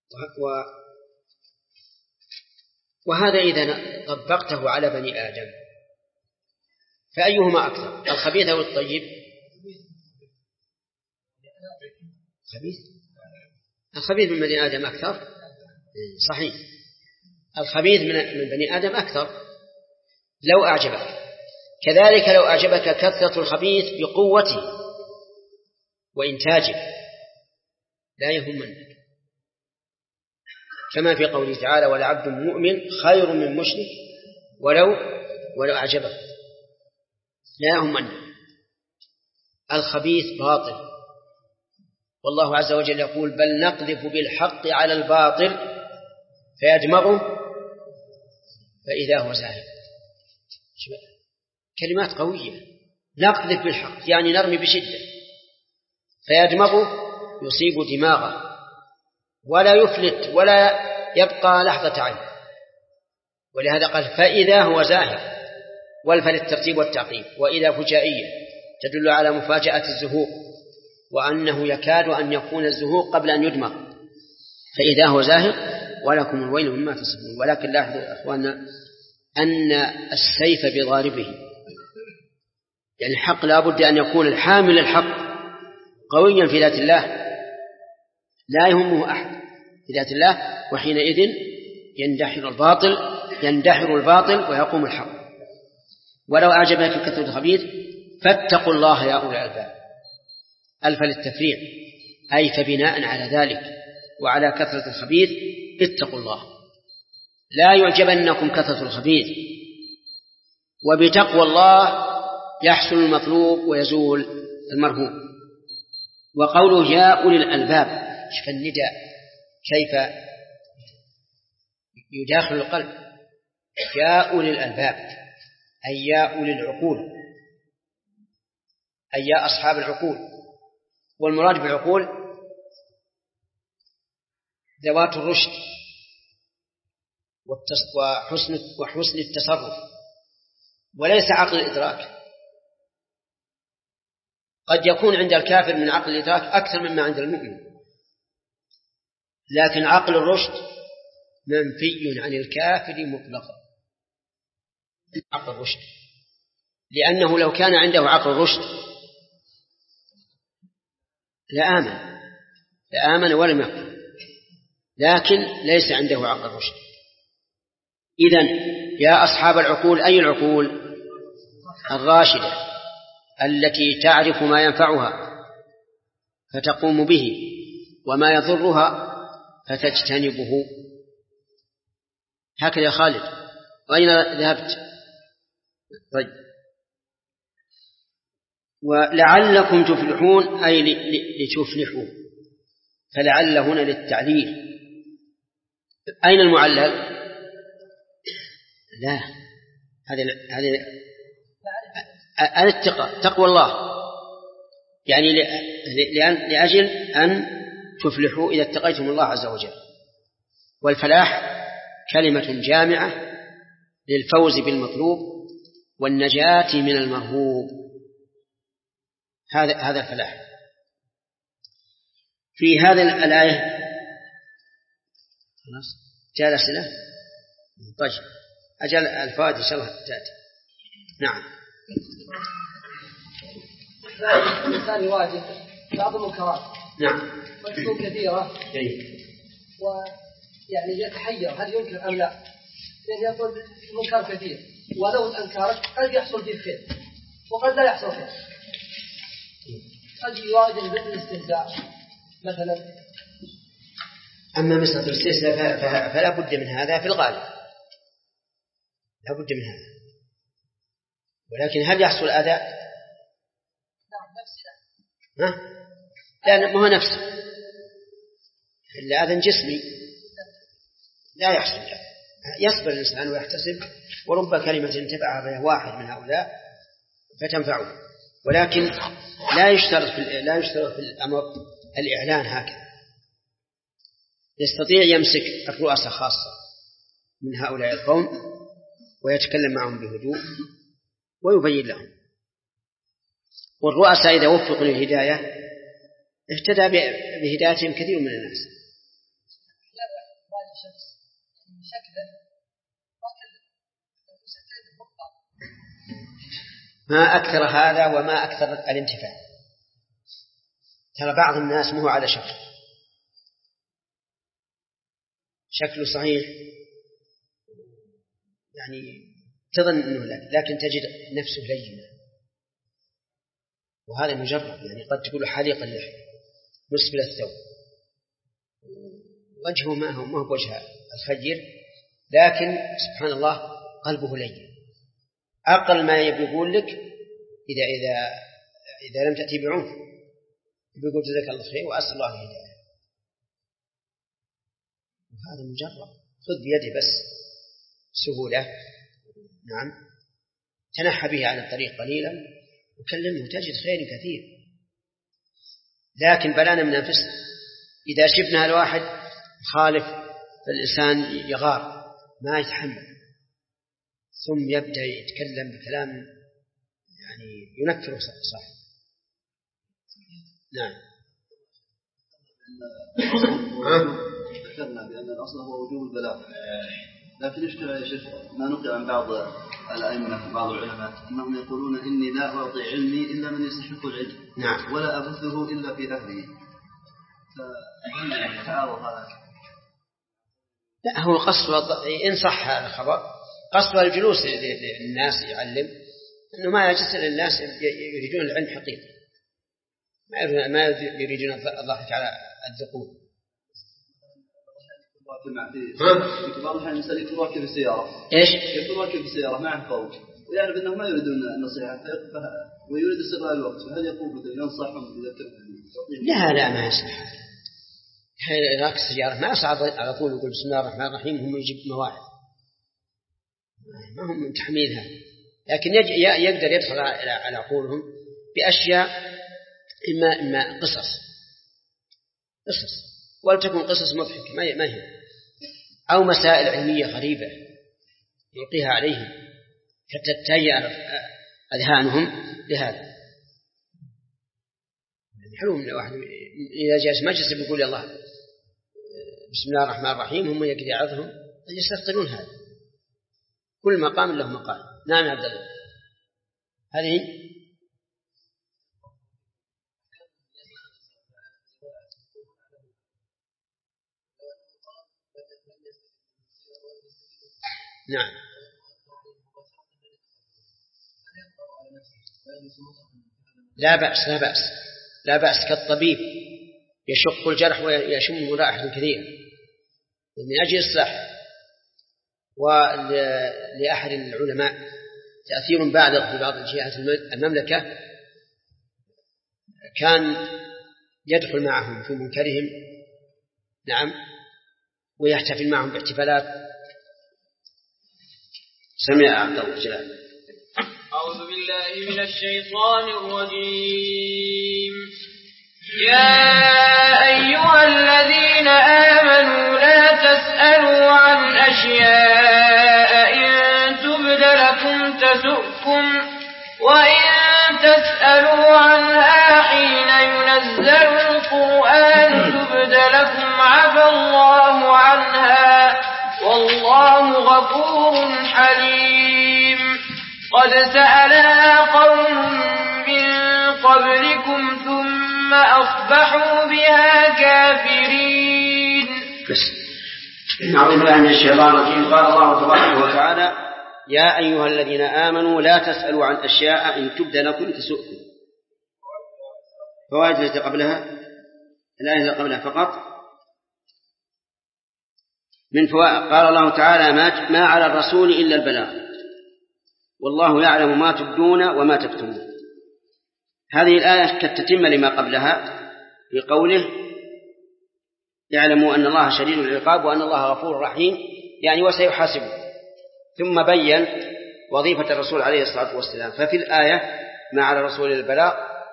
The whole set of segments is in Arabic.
وهذا إذا طبقته على بني آدم فأيهما أكثر، الخبيث أو الطيب؟ الخبيث من بني آدم أكثر، صحيح، الخبيث من بني آدم أكثر لو أعجبك. كذلك لو أعجبك كثرة الخبيث بقوته وإنتاجه لا يهمنك، كما في قوله تعالى ولعبد مؤمن خير من مشرك ولو أعجبك، لا يهمنك. الخبيث باطل، والله عز وجل يقول بل نقذف بالحق على الباطل فيدمغه فإذا هو زاهق. كلمات قوية، نقذف بالحق يعني نرمي بشدة، فيدمغه يصيب دماغه ولا يفلت ولا يبقى لحظة عين، ولهذا قال فإذا هو زاهق، والفل الترتيب والتعقيب، وإذا فجائية تدل على مفاجأة الزهوق وأنه يكاد أن يكون الزهوق قبل أن يدمغ، فإذا هو زاهق ولكم الويل مما تصفون. ولكن لاحظوا أخواننا أن السيف بضاربه، يعني الحق لا بد أن يكون الحامل الحق قويا في ذات الله لا يهمه أحد في ذات الله، وحينئذ يندحر الباطل ويقوم الحق. ولو أعجبك كثرة الخبيث فاتقوا الله يا أولي الألباب، ألف للتفريع، أي فبناء على ذلك وعلى كثرة الخبيث اتقوا الله، لا يعجبنكم كثرة الخبيث، وبتقوى الله يحصل المطلوب ويزول المرهوب. وقوله يا أولي الألباب، شوف النداء كيف يداخل القلب، يا أولي الألباب أي يا أولي العقول، أي يا أصحاب العقول. والمراد بالعقول ذوات الرشد وحسن التصرف، وليس عقل الإدراك. قد يكون عند الكافر من عقل الإدراك أكثر مما عند المؤمن، لكن عقل الرشد منفي عن الكافر مطلقا، عقل الرشد، لأنه لو كان عنده عقل الرشد لآمن ولم يكفر، لكن ليس عنده عقل الرشد. إذن يا أصحاب العقول، أي العقول؟ الراشدة التي تعرف ما ينفعها فتقوم به وما يضرها فتجتنبه. هكذا يا خالد، وأين ذهبت؟ طيب. ولعلكم تفلحون أي لتفلحوا، فلعل هنا للتعليل. أين المعلل؟ لا، هذه الاتقاء، تقوى الله، يعني لأجل أن تفلحوا إذا اتقيتم الله عز وجل. والفلاح كلمة جامعة للفوز بالمطلوب والنجاة من المرهوب، هذا الفلاح. في هذه الآية خلاص جاء الأسئلة. طيب أجل الفوائد إن شاء الله تأتي. نعم. الإنسان يواجه بعض المنكرات، نعم، وتكون كثيرة، ويعني يتحير هل ينكر أم لا، لأن يقول المنكر كثير ولو أنكرت قد يحصل فيه خير وقد لا يحصل خير، قد يواجه بالاستهزاء مثلا. أما مسألة الاستهزاء فلا بد من هذا في الغالب، لا بد من هذا، ولكن هل يحصل أذى؟ لا، ما هو نفسه، إلا أذى جسمي لا يحصل. يصبر الإنسان ويحتسب، ورب كلمة تبعها بها واحد من هؤلاء فتنفعه، ولكن لا يشترط في الأمر الإعلان هكذا. يستطيع يمسك الرؤساء خاصة من هؤلاء القوم ويتكلم معهم بهدوء ويبين لهم، والرؤساء إذا وفقوا للهداية اهتدى بهدايتهم كثير من الناس. ما أكثر هذا وما أكثر الانتفاع. ترى بعض الناس مو على شكله صحيح، يعني تظن أنه لكن تجد نفسه لينة، وهذا مجرد. يعني قد تقول حليق اللحية مسبل الثوب، وجهه ما هو بوجه الخير، لكن سبحان الله قلبه لين. أقل ما يقول لك إذا لم تأتي بعنف يقول جزاك الله خير وأسأل الله الهداية. وهذا مجرد، خذ بيده بس سهولة، نعم، تنحى به عن الطريق قليلا وكلمه تجد خير كثير. لكن بلانا من أنفسنا إذا شفنا الواحد خالف فالإنسان يغار ما يتحمل، ثم يبدأ يتكلم بكلام يعني ينكره صح. نعم. ذكرنا بأن الأصل هو وجوب البلاغ، لكن يشكل يا شيخ ما نقل عن بعض الأئمة بعض العلماء أنهم يقولون إني لا أعطي علمي إلا من يستحق العلم. نعم. ولا أبثه إلا في أهله. فهل تعارض هذا؟ لا، هو قصد إن صح هذا الخبر قصد الجلوس للناس يعلم، أنه ما يجلس للناس يريدون العلم حقيقي، ما يريدون الله تعالى الذقون. في بعض الأحيان الإنسان يكون راكب السيارة. إيش؟ يكون راكب السيارة معه فوق ويعرف أنهم ما يريدون النصيحة ويريد استغلال الوقت، فهل يقوم ينصحهم يذكرهم؟ لا ما يصلح. راكب السيارة ما يصعد على طول يقول بسم الله الرحمن الرحيم هم يجيب مواعظ، ما هم تحميلها، لكن يقدر يدخل على عقولهم بأشياء إما قصص ولتكن قصص مضحكة ما هي، أو مسائل علمية غريبة يلقيها عليهم حتى تتهيأ أذهانهم لهذا. حلو من واحد إذا جالس مجلس بيقول الله بسم الله الرحمن الرحيم هم يقدر يعظهم يستفطنون هذا. كل مقام له مقام. نعم يا عبد الله. هذه نعم. لا بأس كالطبيب يشق الجرح ويشمه رائحة كثيرة من أجل الصحة. ولأحد العلماء تأثير بالغ في بعض جهات المملكة، كان يدخل معهم في منكرهم، نعم، ويحتفل معهم باحتفالات. سمع عبد الله جلال. أعوذ بالله من الشيطان الرجيم. يا أيها الذين آمنوا لا تسألوا عن أشياء إن تبد لكم تسؤكم، وإن تسألوا عنها حين ينزل القرآن تبد لكم عفى الله عنها والله غفور حليم. قد سألها قوم من قبلكم ثم أصبحوا بها كافرين. نعوذ بالله من الشيطان الرجيم. قال الله تبارك وتعالى يا أيها الذين آمنوا لا تسألوا عن أشياء إن تبد لكم تسؤكم. فوائد التي قبلها الآية التي قبلها فقط من فوائد. قال الله تعالى ما على الرسول إلا البلاغ والله يعلم ما تبدون وما تكتمون. هذه الآية كالتتمة لما قبلها بقوله يعلموا أن الله شديد العقاب وأن الله غفور رحيم، يعني وسيحاسبه. ثم بين وظيفة الرسول عليه الصلاة والسلام. ففي الآية ما على الرسول إلا البلاغ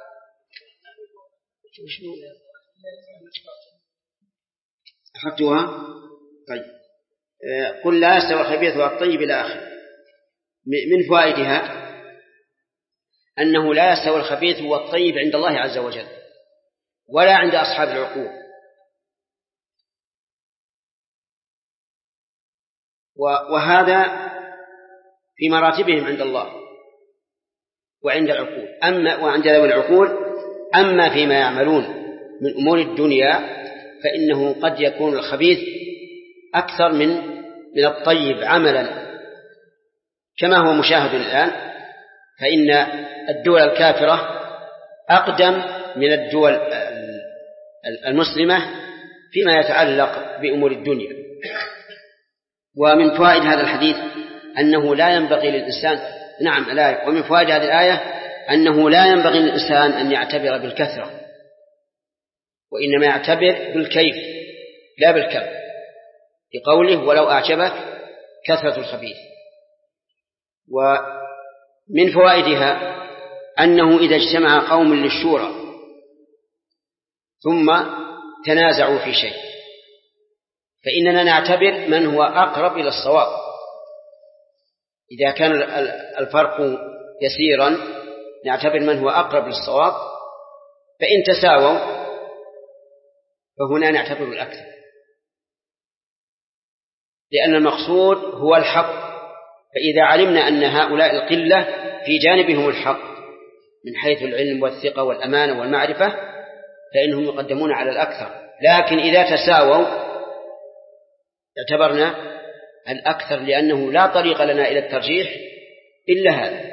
أخذتها. طيب قل لا يستوي الخبيث والطيب إلى آخره. من فوائدها أنه لا يستوي الخبيث والطيب عند الله عز وجل ولا عند أصحاب العقول. وهذا في مراتبهم عند الله وعند العقول، وعند ذوي العقول. أما فيما يعملون من أمور الدنيا فإنه قد يكون الخبيث أكثر من الطيب عملا، كما هو مشاهد الآن، فإن الدول الكافرة أقدم من الدول المسلمة فيما يتعلق بأمور الدنيا. ومن فوائد هذا الحديث أنه لا ينبغي للإنسان ومن فوائد هذه الآية أنه لا ينبغي للإنسان أن يعتبر بالكثرة، وإنما يعتبر بالكيف لا بالكم، لقوله ولو أعجبك كثرة الخبيث. ومن فوائدها أنه إذا اجتمع قوم للشورى ثم تنازعوا في شيء فإننا نعتبر من هو أقرب إلى الصواب. إذا كان الفرق يسيرا نعتبر من هو أقرب للصواب، فإن تساووا فهنا نعتبر الأكثر، لأن المقصود هو الحق. فإذا علمنا أن هؤلاء القلة في جانبهم الحق من حيث العلم والثقة والأمانة والمعرفة فإنهم يقدمون على الأكثر، لكن إذا تساووا اعتبرنا الأكثر، لأنه لا طريق لنا إلى الترجيح إلا هذا.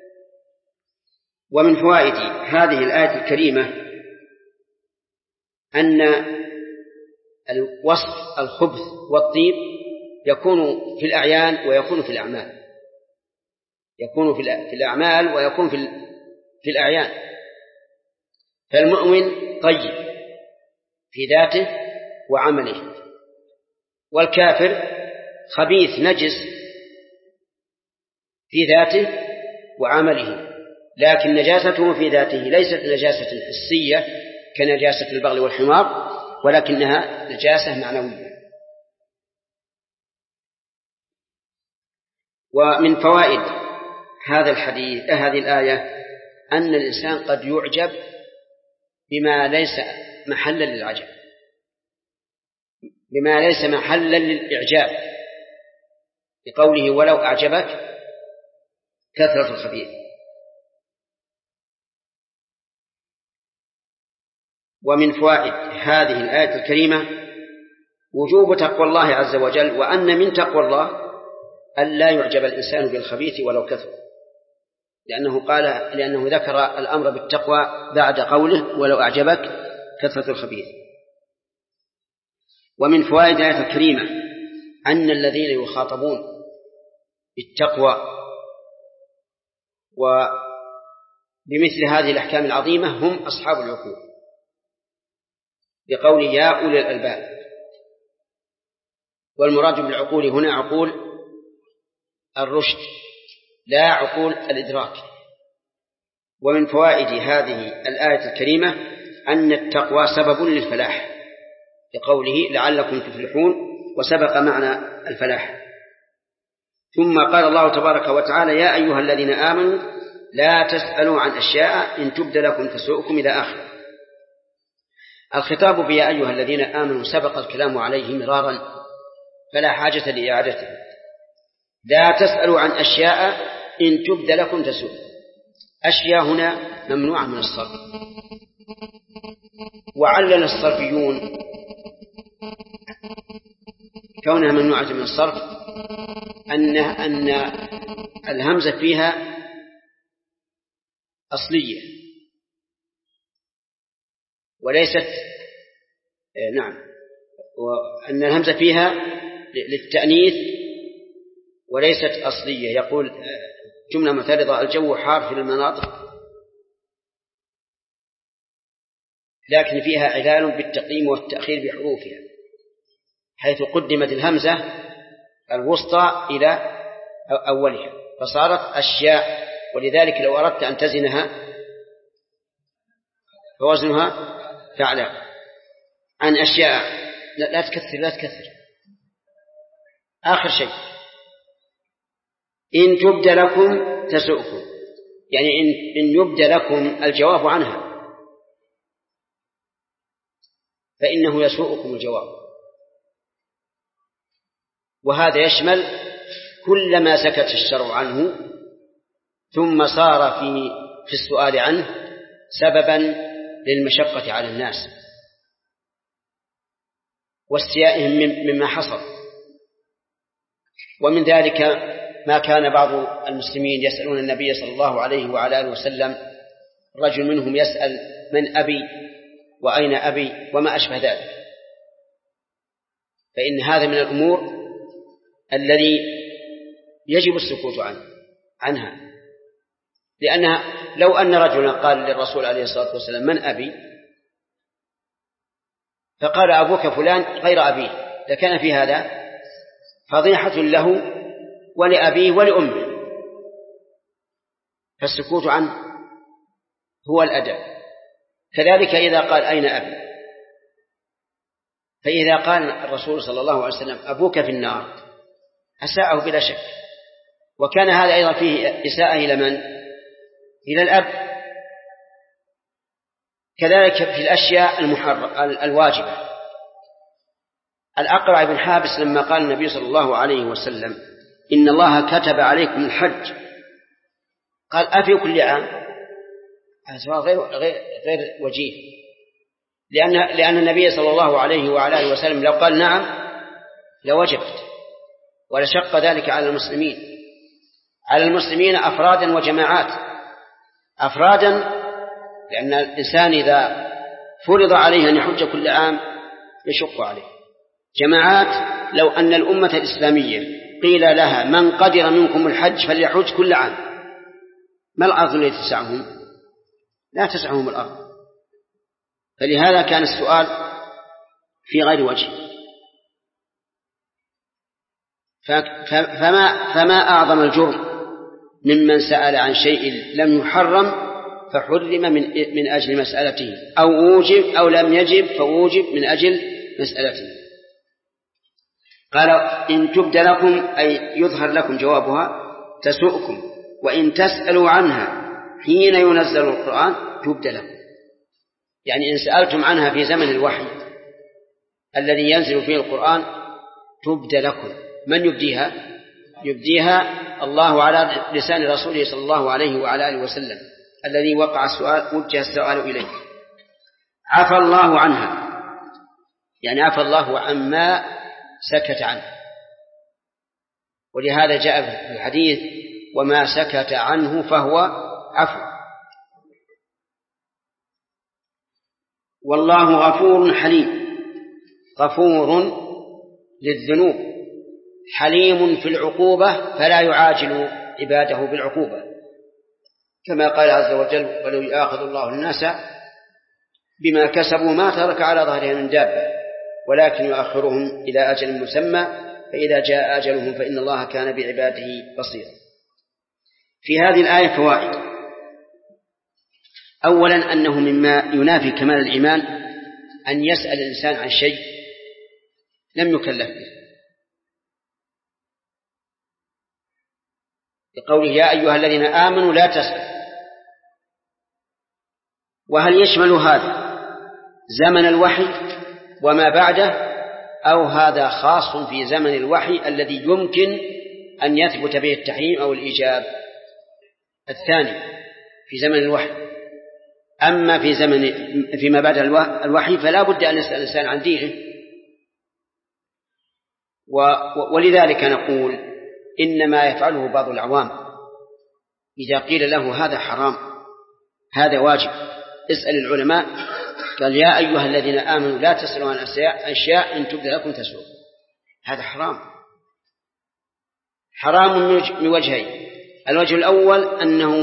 ومن فوائد هذه الآية الكريمة أن الوصف الخبث والطيب يكون في الأعيان ويكون في الأعمال، يكون في الأعمال ويكون في الأعيان. فالمؤمن طيب في ذاته وعمله، والكافر خبيث نجس في ذاته وعمله، لكن نجاسته في ذاته ليست نجاسة حسية كنجاسة البغل والحمار، ولكنها نجاسة معنوية. ومن فوائد هذا الحديث هذه الآية أن الإنسان قد يعجب بما ليس محلا للعجب، بما ليس محلا للإعجاب، بقوله ولو أعجبك كثرة الخبيث. ومن فوائد هذه الآية الكريمة وجوب تقوى الله عز وجل، وأن من تقوى الله ألا يعجب الإنسان بالخبيث ولو كثر، لأنه ذكر الأمر بالتقوى بعد قوله ولو أعجبك كثرة الخبيث. ومن فوائد الآية الكريمة أن الذين يخاطبون بالتقوى وبمثل هذه الأحكام العظيمة هم أصحاب العقول، بقول يا أولي الألباب. والمراد بالعقول هنا عقول الرشد لا عقول الإدراك. ومن فوائد هذه الآية الكريمة أن التقوى سبب للفلاح، بقوله لعلكم تفلحون، وسبق معنى الفلاح. ثم قال الله تبارك وتعالى يا أيها الذين آمنوا لا تسألوا عن أشياء إن تبد لكم تسؤكم إلى آخر. الخطاب بيا أيها الذين آمنوا سبق الكلام عليه مرارا فلا حاجة لإعادته. لا تسألوا عن أشياء إن تبد لكم تسؤكم. أشياء هنا ممنوعة من الصرف، وعلل الصرفيون كونها ممنوعة من الصرف أن الهمزة فيها أصلية وليست وأن الهمزة فيها للتأنيث وليست أصلية. يقول جملة معترضة الجو حار في المناطق، لكن فيها علال بالتقديم والتأخير بحروفها، حيث قدمت الهمزة الوسطى إلى أولها فصارت أشياء، ولذلك لو أردت أن تزنها فوزنها فعلا. عن أشياء لا تكثر. آخر شيء إن تبد لكم تسؤكم، يعني إن يبد لكم الجواب عنها فإنه يسوءكم الجواب. وهذا يشمل كل ما سكت الشرع عنه ثم صار في السؤال عنه سببا للمشقة على الناس واستيائهم مما حصل. ومن ذلك ما كان بعض المسلمين يسألون النبي صلى الله عليه وعلى آله وسلم، رجل منهم يسأل: من أبي وأين أبي وما أشبه ذلك. فإن هذا من الأمور الذي يجب السكوت عنها، لأنها لو أن رجلا قال للرسول عليه الصلاة والسلام: من أبي؟ فقال: أبوك فلان غير أبيه، لكان في هذا فضيحة له ولأبيه ولأمه. فالسكوت عنه هو الأدب. كذلك إذا قال: أين أبي؟ فإذا قال الرسول صلى الله عليه وسلم: أبوك في النار، أساءه بلا شك، وكان هذا أيضا فيه إساءة إلى من؟ إلى الأب. كذلك في الأشياء الواجبة. الأقرع بن حابس لما قال النبي صلى الله عليه وسلم: إن الله كتب عليكم الحج، قال: أفي كل عام؟ هذا غير وجيه، لأن النبي صلى الله عليه وعلى آله وسلم لو قال نعم لوجبت، ولشق ذلك على المسلمين أفرادا وجماعات. أفرادا لأن الإنسان إذا فرض عليه أن يحج كل عام يشق عليه. جماعات لو أن الأمة الإسلامية قيل لها: من قدر منكم الحج فليحج كل عام، ما الأرض التي تسعهم؟ لا تسعهم الأرض. فلهذا كان السؤال في غير وجه. فما أعظم الجرم ممن سأل عن شيء لم يحرم فحرم من أجل مسألته، أو وجب أو لم يجب فوجب من أجل مسألته. قال: إن تبد لكم أي يظهر لكم جوابها تسؤكم، وإن تسألوا عنها حين ينزل القرآن تبد لكم. يعني إن سألتم عنها في زمن الوحي الذي ينزل فيه القرآن تبد لكم. من يبديها؟ يبديها الله على لسان رسوله صلى الله عليه وعلى آله وسلم الذي وجه السؤال إليه. عفى الله عنها، يعني عفى الله عما سكت عنه، ولهذا جاء في الحديث: وما سكت عنه فهو عفو. والله غفور حليم، غفور للذنوب، حليم في العقوبة فلا يعاجل عباده بالعقوبة، كما قال عز وجل: ولو يؤاخذ الله الناس بما كسبوا ما ترك على ظهرها من دابة ولكن يؤخرهم إلى أجل مسمى فإذا جاء أجلهم فإن الله كان بعباده بصيرا. في هذه الآية فوائد. أولا أنه مما ينافي كمال الإيمان أن يسأل الإنسان عن شيء لم يكلف به، بقوله: يا أيها الذين آمنوا لا تسألوا. وهل يشمل هذا زمن الوحي وما بعده، أو هذا خاص في زمن الوحي الذي يمكن أن يثبت به التحريم أو الإيجاب؟ الثاني في زمن الوحي. أما فيما بعد الوحي فلا بد أن يسأل الإنسان عن دينه. ولذلك نقول إنما يفعله بعض العوام إذا قيل له هذا حرام هذا واجب اسأل العلماء، قال: يا أيها الذين آمنوا لا تسألوا عن أشياء إن تبد لكم تسؤ. هذا حرام من وجهين. الوجه الأول أنه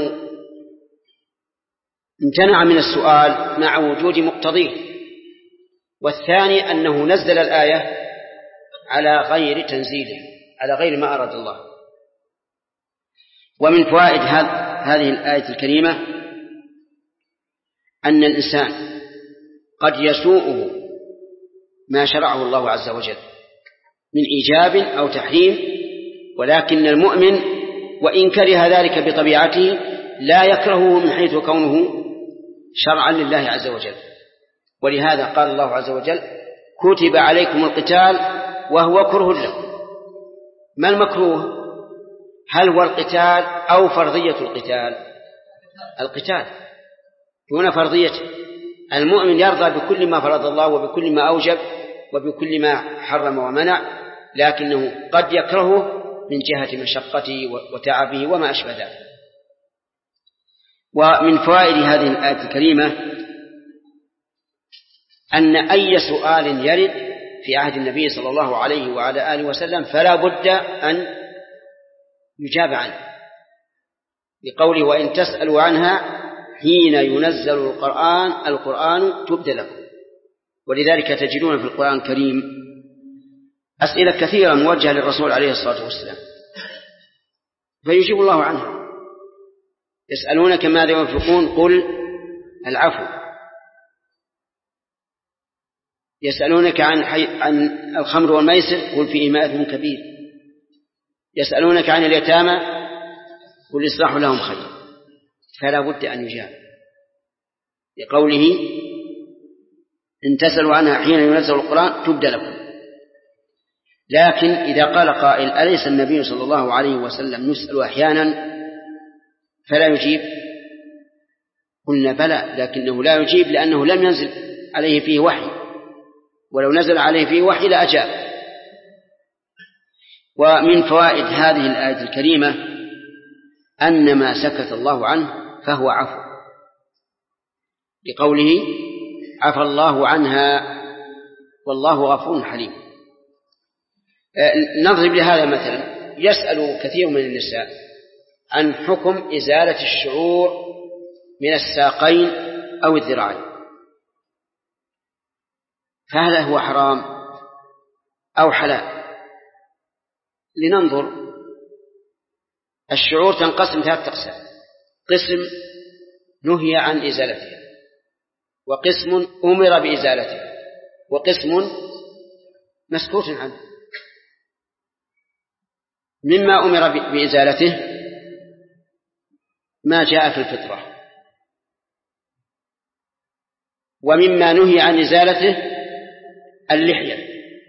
امتنع من السؤال مع وجود مقتضيه، والثاني أنه نزل الآية على غير تنزيله، على غير ما أراد الله. ومن فوائد هذه الآية الكريمة أن الإنسان قد يسوءه ما شرعه الله عز وجل من إيجاب أو تحريم، ولكن المؤمن وإن كره ذلك بطبيعته لا يكرهه من حيث كونه شرعا لله عز وجل. ولهذا قال الله عز وجل: كتب عليكم القتال وهو كره لكم. ما المكروه؟ هل هو القتال أو فرضية القتال؟ القتال دون فرضيته. المؤمن يرضى بكل ما فرض الله وبكل ما أوجب وبكل ما حرم ومنع، لكنه قد يكرهه من جهة مشقته وتعبه وما أشبه ذلك. ومن فوائد هذه الآية الكريمة أن أي سؤال يرد في عهد النبي صلى الله عليه وعلى آله وسلم فلا بد أن يجاب عنه، بقوله وإن تسألوا عنها حين ينزل القرآن تبد لكم. ولذلك تجدون في القرآن الكريم أسئلة كثيرة موجهة للرسول عليه الصلاة والسلام فيجيب الله عنها. يسألونك ماذا ينفقون قل العفو. يسألونك عن الخمر والميسر قل فيهما إثم كبير. يسألونك عن اليتامى قل إصلاح لهم خير. فلا بد أن يجاب لقوله إن تسألوا عنها حين ينزل القرآن تبد لكم. لكن إذا قال قائل أليس النبي صلى الله عليه وسلم يسأل أحيانا فلا يجيب؟ قلنا بلى، لكنه لا يجيب لأنه لم ينزل عليه فيه وحي، ولو نزل عليه فيه وحي لأجاب. ومن فوائد هذه الآية الكريمة أن ما سكت الله عنه فهو عفو، لقوله عفى الله عنها والله غفور حليم. نضرب لهذا مثلا، يسأل كثير من النساء عن حكم إزالة الشعور من الساقين أو الذراعين، فهل هو حرام أو حلال؟ لننظر. الشعور تنقسم 3 أقسام: قسم نهي عن إزالتها، وقسم أمر بإزالتها، وقسم مسكوت عنه. مما أمر بإزالته ما جاء في الفطرة، ومما نهي عن إزالته اللحية،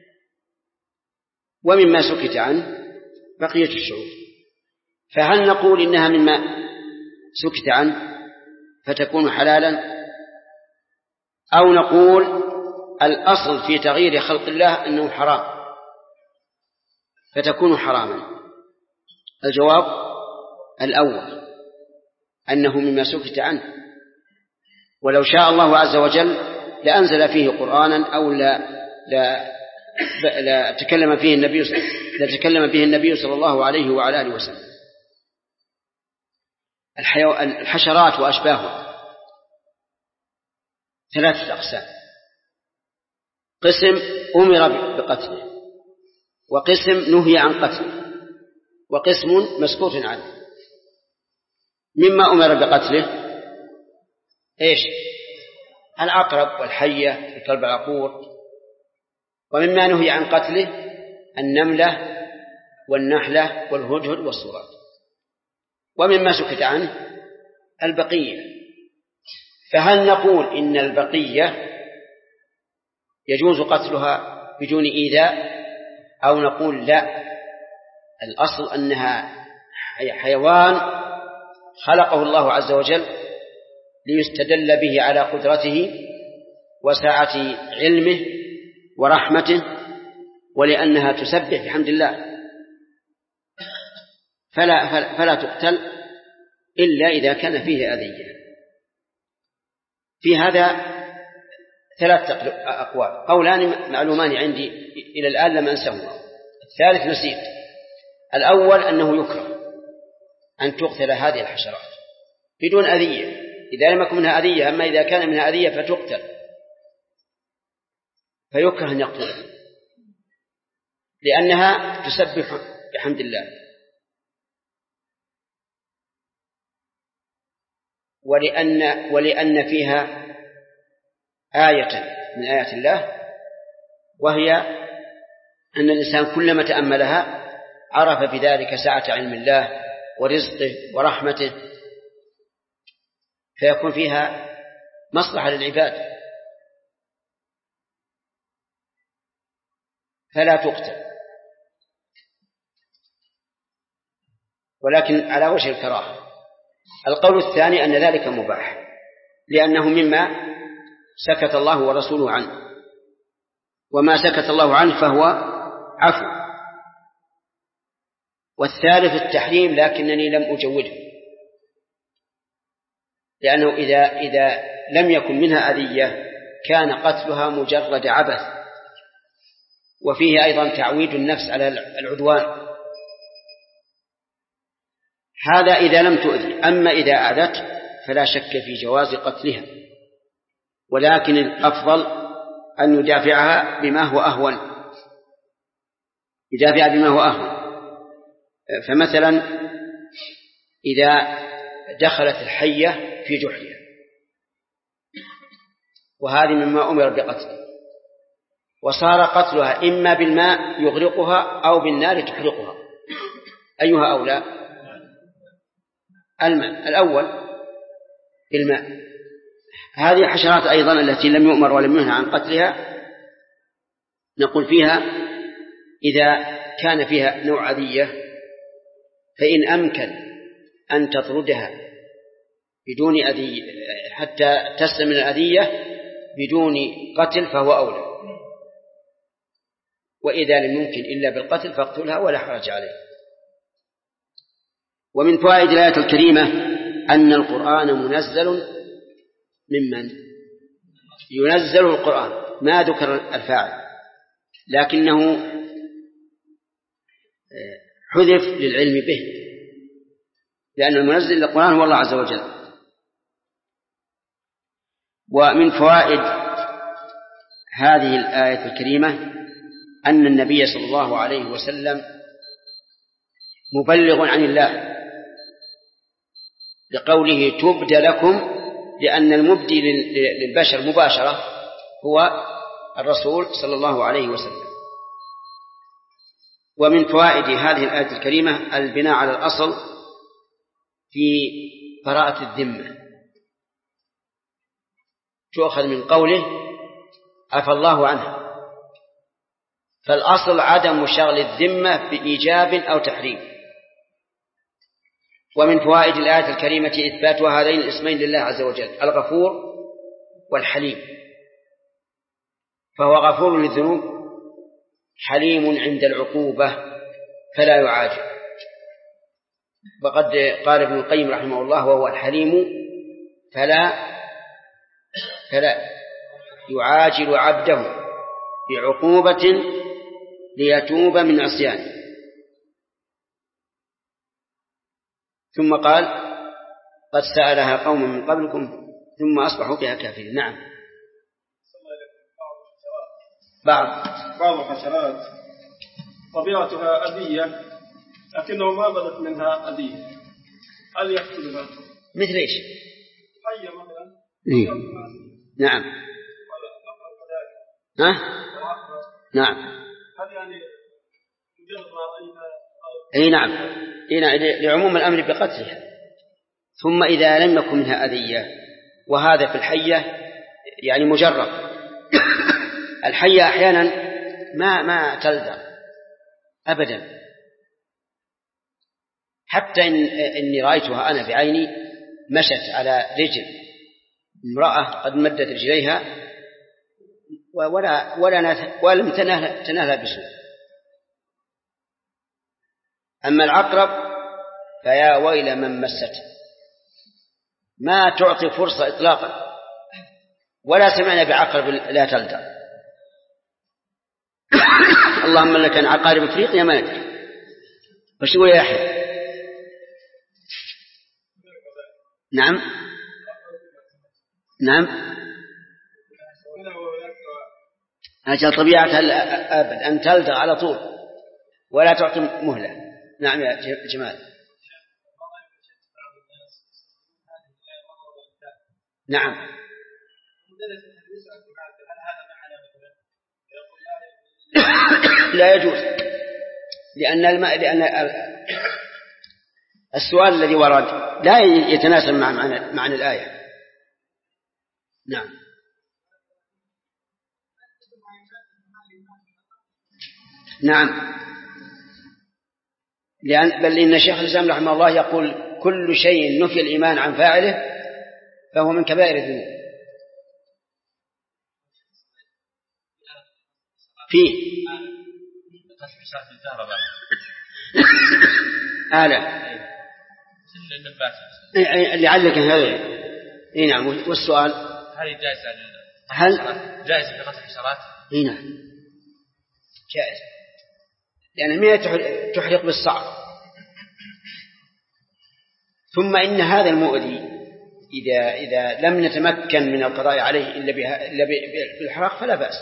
ومما سكت عنه بقية الشعور. فهل نقول إنها مما سكت عنه فتكون حلالا، أو نقول الأصل في تغيير خلق الله أنه حرام فتكون حراما؟ الجواب الأول، أنه مما سكت عنه، ولو شاء الله عز وجل لأنزل فيه قرآنا أو لا تكلم فيه النبي صلى الله عليه وعلى آله وسلم. الحشرات وأشباهها 3 أقسام: قسم أمر بقتله، وقسم نهي عن قتله، وقسم مسكوت عنه. مما أمر بقتله إيش؟ العقرب والحية والكلب العقور. ومما نهي عن قتله النملة والنحلة والهدهد والصراط. ومما سكت عنه البقية. فهل نقول إن البقية يجوز قتلها بدون إيذاء، أو نقول لا، الأصل أنها حيوان خلقه الله عز وجل ليستدل به على قدرته وسعة علمه ورحمته، ولأنها تسبح بحمد الله، فلا تقتل إلا إذا كان فيه أذية. في هذا 3 أقوال، قولان معلومان عندي إلى الآن لم أنسهما، الثالث نسيت. الأول أنه يكره أن تقتل هذه الحشرات بدون أذية إذا لم يكن منها أذية، أما إذا كان منها أذية فتقتل، فيكره أن يقتلها لأنها تسبح بحمد الله، ولأن فيها آية من آيات الله، وهي أن الإنسان كلما تأملها عرف بذلك سعة علم الله ورزقه ورحمته، فيكون فيها مصلحة للعباد، فلا تقتل. ولكن على وجه الكراهة. القول الثاني أن ذلك مباح لأنه مما سكت الله ورسوله عنه، وما سكت الله عنه فهو عفو. والثالث التحريم لكنني لم أجوده، لأنه إذا لم يكن منها أذية كان قتلها مجرد عبث، وفيه أيضا تعويد النفس على العدوان. هذا إذا لم تؤذي. أما إذا أذت فلا شك في جواز قتلها، ولكن الأفضل أن يدافعها بما هو أهون، يدافع بما هو أهون. فمثلا إذا دخلت الحية في جحرها، وهذه مما أمر بقتله، وصار قتلها إما بالماء يغرقها أو بالنار تحرقها، أيها أولى؟ الماء الأول بالماء. هذه حشرات أيضا التي لم يؤمر ولم ينهى عن قتلها، نقول فيها إذا كان فيها نوع أذية فإن أمكن أن تطردها بدون أذية حتى تسلم من الأذية بدون قتل فهو أولى، وإذا لم يمكن إلا بالقتل فاقتلها ولا حرج عليه. ومن فوائد الآية الكريمة أن القرآن منزل ممن ينزل القرآن، ما ذكر الفاعل لكنه حذف للعلم به، لأن المنزل للقرآن هو الله عز وجل. ومن فوائد هذه الآية الكريمة أن النبي صلى الله عليه وسلم مبلغ عن الله لقوله تبدى لكم، لأن المبدي للبشر مباشرة هو الرسول صلى الله عليه وسلم. ومن فوائد هذه الآية الكريمة البناء على الأصل في براءة الذمة، تؤخذ من قوله عفى الله عنها، فالأصل عدم شغل الذمة بإيجاب أو تحريم. ومن فوائد الآية الكريمة إثبات هذين الاسمين لله عز وجل، الغفور والحليم، فهو غفور للذنوب حليم عند العقوبة فلا يعاجل. وقد قال ابن القيم رحمه الله وهو الحليم فلا يعاجل عبده بعقوبة ليتوب من عصيانه. ثم قال قد سألها قوم من قبلكم ثم أصبحوا بها كافرين. نعم. بعض الحشرات طبيعتها أذية لكنه ما بدت منها أذية، هل يقتلها؟ مثل إيش؟ حية مثلا. نعم. نعم. هل يعني مجرد ما رأينا؟ أي نعم. لعموم الأمر بقتلها. ثم إذا لم يكن منها أذية، وهذا في الحية يعني مجرد. الحية أحيانا ما تلدغ أبدا، حتى إني رأيتها أنا بعيني مشت على رجل امرأة قد مدت رجليها ولم تنالها بسوء. أما العقرب فيا ويل من مسته، ما تعطي فرصة إطلاقا، ولا سمعنا بعقرب لا تلدغ. اللهم لك أن عقارب أفريقيا ما ندري. وش يقول يا يحيى؟ نعم أجل طبيعتها أبد أن تلدغ على طول ولا تعطي مهلة. نعم يا جمال. نعم. لا يجوز، لأن السؤال الذي ورد لا يتناسب مع معنى الآية. نعم. بل إن شيخ الإسلام رحمه الله يقول كل شيء نفي الإيمان عن فاعله فهو من كبائر الذنوب. فيه آلة لعلك هذا. نعم. والسؤال هل جائزة جائزة في قتل الحشرات؟ نعم جائز، لأن ما تحرق بالصعب. ثم إن هذا المؤذي إذا لم نتمكن من القضاء عليه إلا بالحراق فلا بأس،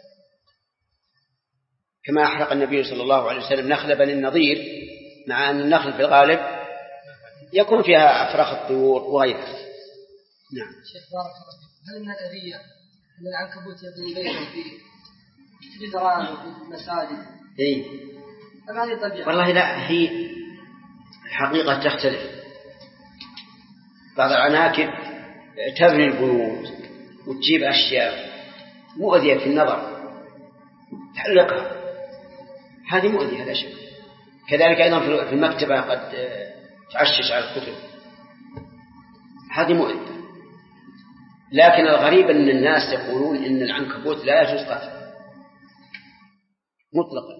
كما أحرق النبي صلى الله عليه وسلم نخل بني النضير، مع أن النخل في الغالب يكون فيها أفراخ الطيور وغيرها. نعم. شيخ بارك الله فيك، هل من الأذية أن العنكبوت يبني بيته في جدران وفي مساجد؟ إيه. أم هذه طبيعة؟ والله لا، هي الحقيقة تختلف. بعض العناكب تبني البيوت وتجيب أشياء مؤذية في النظر تحلقها، هذه مؤذية لا شك. كذلك أيضا في المكتبة قد تعشش على الكتب، هذه مؤذية. لكن الغريب أن الناس يقولون إن العنكبوت لا يجوز قتله مطلقا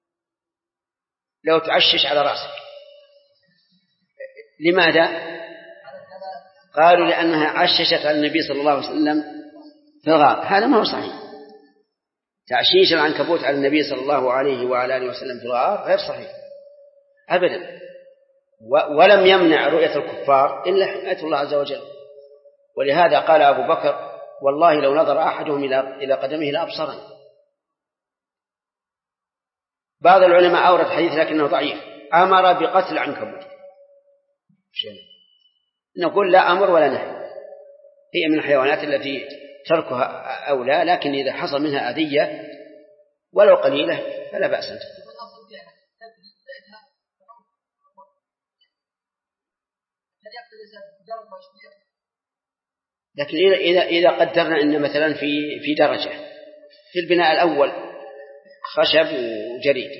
لو تعشش على رأسك. لماذا؟ قالوا لأنها عششت على النبي صلى الله عليه وسلم في الغار. هذا ما هو صحيح. تعشيش العنكبوت على النبي صلى الله عليه وعلى آله وسلم في الغار غير صحيح أبدا، ولم يمنع رؤية الكفار إلا حماية الله عز وجل. ولهذا قال أبو بكر والله لو نظر أحدهم إلى قدمه لأبصرني. بعض العلماء أورد حديث لكنه ضعيف أمر بقتل العنكبوت. نقول لا أمر ولا نهي، هي من الحيوانات التي تركها أولى، لكن إذا حصل منها أذية ولو قليلة فلا بأس. لكن إذا قدرنا أن مثلا في درجة في البناء الأول خشب وجريد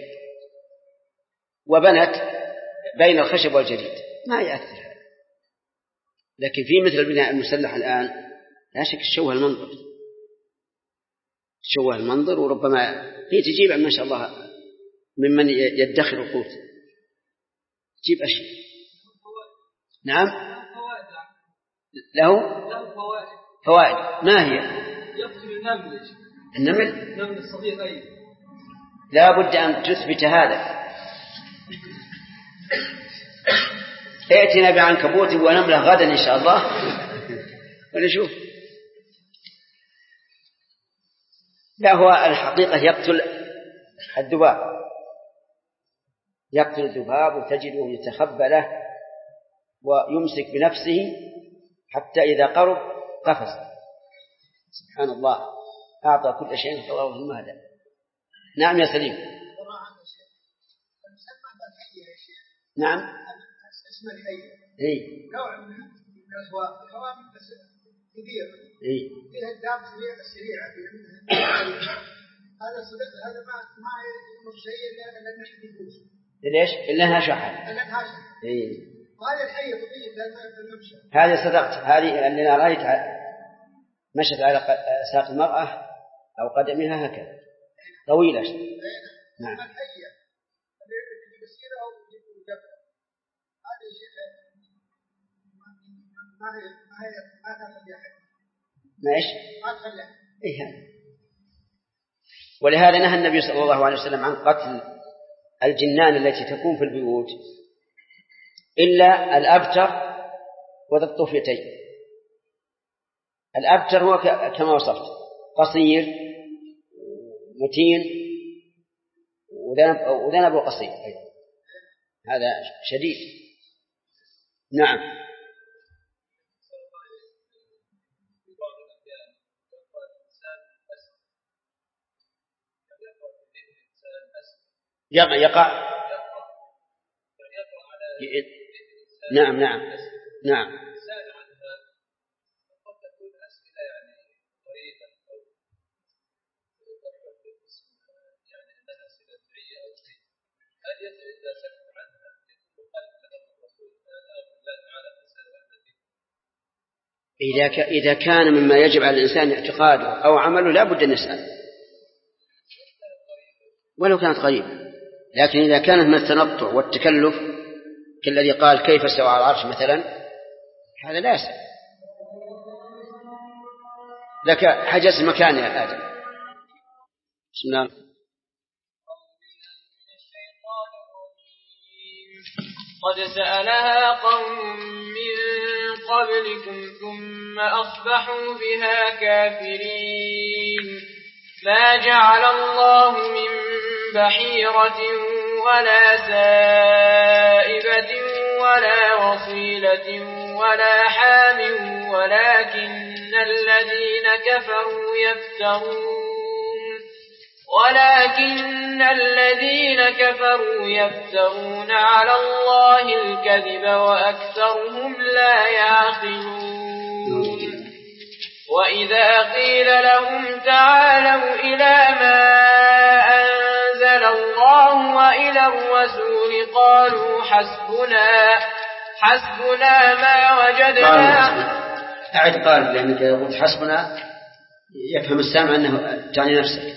وبنت بين الخشب والجريد ما يأثر هذا. لكن في مثل البناء المسلح الآن لا شك تشوه المنظر، وربما هي تجيب ما شاء الله ممن يدخر القوت تجيب أشياء. نعم له فوائد. ما هي؟ يقتل النمل الصغير أيضا. لا بد أن تثبت هذا. ائتنا بعنكبوت ونملة غدا إن شاء الله ونشوف. لا، هو الحقيقة يقتل الذباب، يقتل الذباب وتجده يتخبى له ويمسك بنفسه حتى إذا قرب قفز. سبحان الله، أعطى كل شيء خلقه ثم هدى. نعم يا سليم. نعم. اسم الحية نوع من الحوامل بس كبير فيها الداب السريعة هذا صدق، هذا ما يكون شيء لأنه يفوز. ليش؟ إنها شحن. هذا الحية تطيب لأنها في الممشى. هذه صدقت، هذه اللي أنا رأيت مشت على ساق المرأة أو قدمها هكذا طويلة. نعم. الحية اللي بسيرة أو جبل هذا شيء ما تخلي أحد. ماش؟ ما تخلي أحد. إيه. ولهذا نهى النبي صلى الله عليه وسلم عن قتل الجنان التي تكون في البيوت إلا الأبتر وذا الطفيتين. الأبتر هو كما وصفت قصير متين وذنبه قصير أيضا، هذا شديد. نعم. يقع. نعم نعم نعم. إذا كان مما يجب على الإنسان اعتقاده أو عمله لا بد أن يسأل ولو كانت غريبة. لكن إذا كانت من التنطع والتكلف كالذي قال كيف استوى على العرش مثلا هذا لا يسأل. لك حجز المكان يا آدم. بسم الله. قد سألها قوم من قبلكم ثم أصبحوا بها كافرين. ما جعل الله من بحيرة ولا سائبة ولا وصيلة ولا حام ولكن الذين كفروا يفترون على الله الكذب وأكثرهم لا يعقلون. وإذا قيل لهم تعالوا إلى ما أنزل الله وإلى الرسول قالوا حسبنا ما وجدنا. أعد قال لأنك قلت حسبنا يفهم السامع أنه تعني نفسك.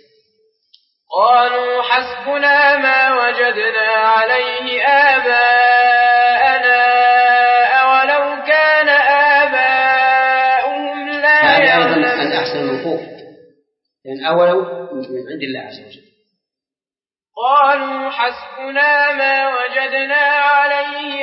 قالوا حسبنا ما وجدنا عليه آباءنا أولو كان آباؤهم لا يعلمون. هذا أيضا الأحسن الموقوف لأن أولو من عند الله عز وجل. قالوا حسبنا ما وجدنا عليه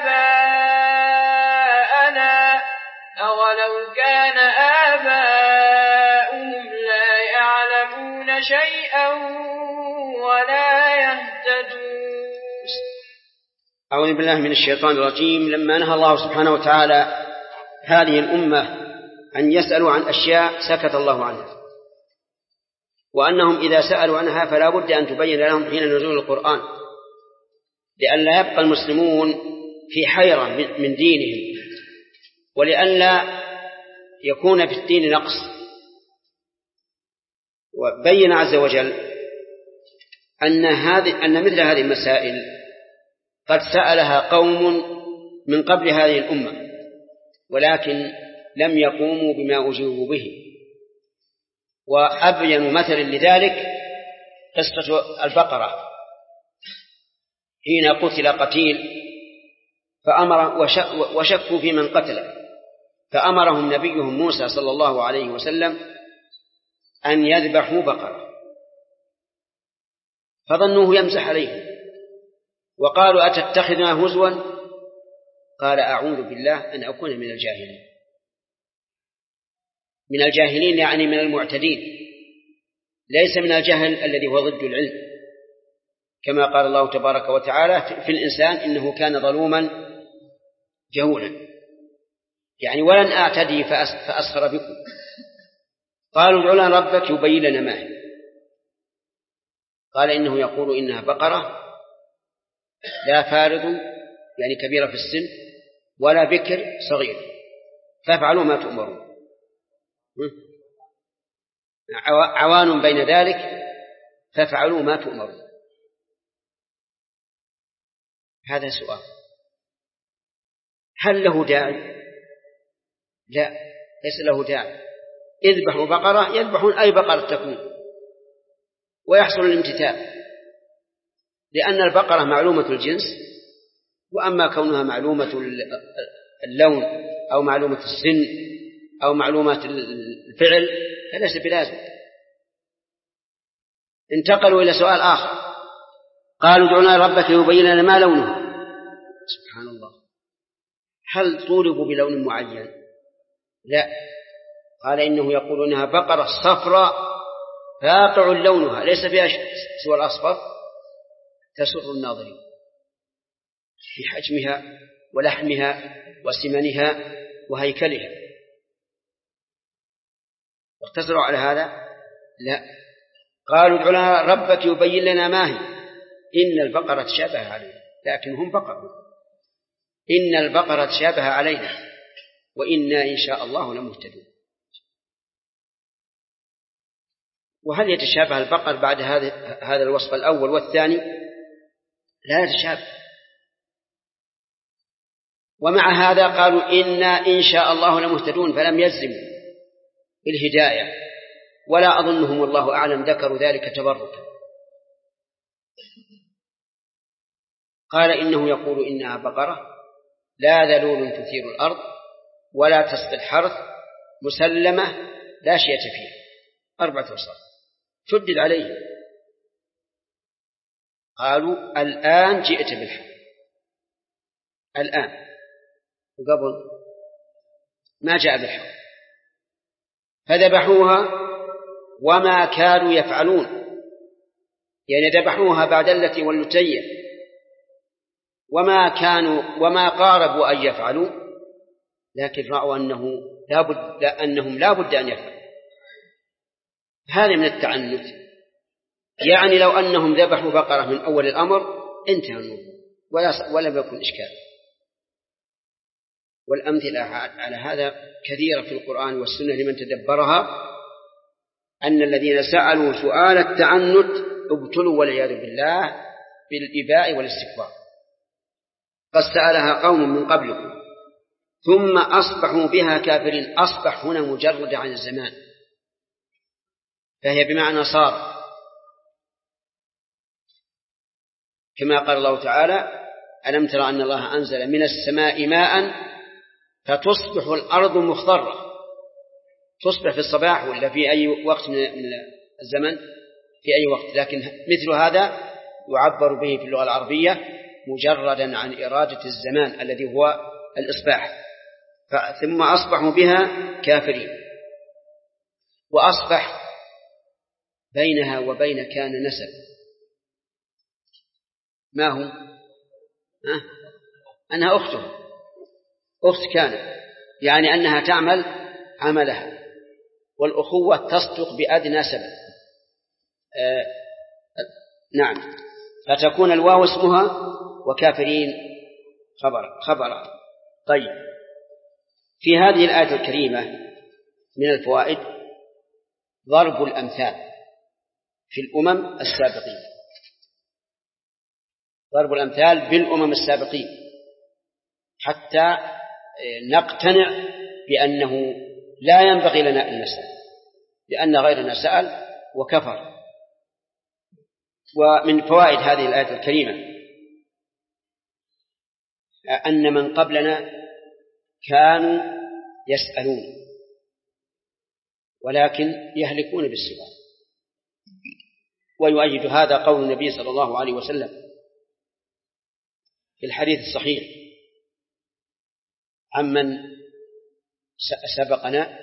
آباءنا أولو كان آباؤهم لا يعلمون شيئا ولا يهتدون. أعوذ بالله من الشيطان الرجيم. لما نهى الله سبحانه وتعالى هذه الأمة أن يسألوا عن أشياء سكت الله عنها، وأنهم إذا سألوا عنها فلا بد أن تبين لهم حين نزول القرآن، لئلا يبقى المسلمون في حيرة من دينهم، ولئلا يكون في الدين نقص. وبين عز وجل أن مثل هذه المسائل قد سألها قوم من قبل هذه الأمة ولكن لم يقوموا بما أجيبوا به. وأبين مثل لذلك قصة البقرة حين قتل قتيل فأمر وشكوا في من قتله، فأمرهم نبيهم موسى صلى الله عليه وسلم أن يذبحوا بقرة، فظنوه يمزح عليهم وقالوا أتتخذنا هزوا؟ قال أعوذ بالله أن أكون من الجاهلين. من الجاهلين يعني من المعتدين، ليس من الجهل الذي هو ضد العلم، كما قال الله تبارك وتعالى في الإنسان إنه كان ظلوما جهولا، يعني ولن أعتدي فأسخر بكم. قالوا ادع لنا ربك يبين لنا ما هي. قال إنه يقول إنها بقرة لا فارض يعني كبيرة في السن ولا بكر صغير فافعلوا ما تؤمرون، عوان بين ذلك فافعلوا ما تؤمرون. هذا سؤال، هل له داعي؟ لا، ليس له داعي. اذبحوا بقرة يذبحون أي بقرة تكون ويحصل الامتثال، لأن البقرة معلومة الجنس، وأما كونها معلومة اللون أو معلومة السن أو معلومات الفعل فليس بلازم. انتقلوا إلى سؤال آخر، قالوا ادع لنا ربك يبين لنا ما لونه. سبحان الله، هل طولبوا بلون معين؟ لا، قال إنه يقول إنها بقرة صفراء فاقع لونها ليس فيها سوى الأصفر تسر الناظرين في حجمها ولحمها وسمنها وهيكلها. واقتصروا على هذا؟ لا، قالوا ادع لنا ربك يبين لنا ما هي. إن البقرة تشابه علينا، لكن هم بقروا. إن البقرة تشابه علينا وإنا إن شاء الله لمهتدون. وهل يتشابه البقر بعد هذا الوصف الأول والثاني؟ لا يتشابه، ومع هذا قالوا إنا إن شاء الله لمهتدون، فلم يجزموا بالهداية، ولا أظنهم والله أعلم ذكروا ذلك تبركا. قال إنه يقول إنها بقرة لا ذلول تثير الأرض ولا تسقي الحرث مسلمة لا شية فيها، 4 أوصاف شدد عليه. قالوا الآن جئت بالحق، الآن، وقبل ما جاء بالحق. فذبحوها وما كانوا يفعلون، يعني ذبحوها بعد التي واللتية وما قاربوا أن يفعلوا، لكن رأوا أنهم لا بد أن يفعلوا. هذا من التعنت، يعني لو أنهم ذبحوا بقرة من أول الأمر انتهى الموضوع ولم يكن إشكال. والأمثلة على هذا كثيرة في القرآن والسنة لمن تدبرها، أن الذين سألوا سؤال التعنت ابتلوا والعياذ بالله بالإباء والاستكبار. قد سألها قوم من قبلكم ثم أصبحوا بها كافرين. أصبح هنا مجرد عن الزمان، فهي بمعنى صار، كما قال الله تعالى ألم ترى أن الله أنزل من السماء ماء فتصبح الأرض مخضرة. تصبح في الصباح ولا في أي وقت من الزمن، في أي وقت، لكن مثل هذا يعبر به في اللغة العربية مجردا عن إرادة الزمان الذي هو الإصباح. ثم أصبحوا بها كافرين. وأصبح بينها وبين كان نسب. ما هو؟ أنها أخته، أخت كان، يعني أنها تعمل عملها، والأخوة تصدق بأدنى سبب. نعم، فتكون الواو اسمها وكافرين خبر. طيب، في هذه الآية الكريمة من الفوائد ضرب الأمثال في الأمم السابقين، ضرب الأمثال بالأمم السابقين حتى نقتنع بأنه لا ينبغي لنا أن نسأل، لأن غيرنا سأل وكفر. ومن فوائد هذه الآية الكريمة أن من قبلنا كانوا يسألون ولكن يهلكون بالسؤال. ويؤيد هذا قول النبي صلى الله عليه وسلم في الحديث الصحيح عمن سبقنا،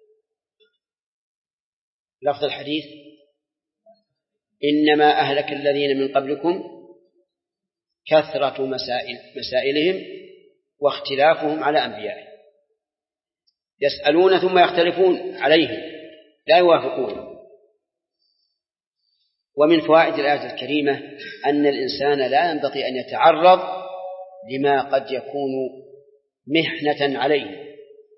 لفظ الحديث إنما أهلك الذين من قبلكم كثرة مسائلهم واختلافهم على أنبيائهم. يسألون ثم يختلفون عليهم لا يوافقون. ومن فوائد الآية الكريمة أن الإنسان لا ينبغي أن يتعرض لما قد يكون محنة عليه،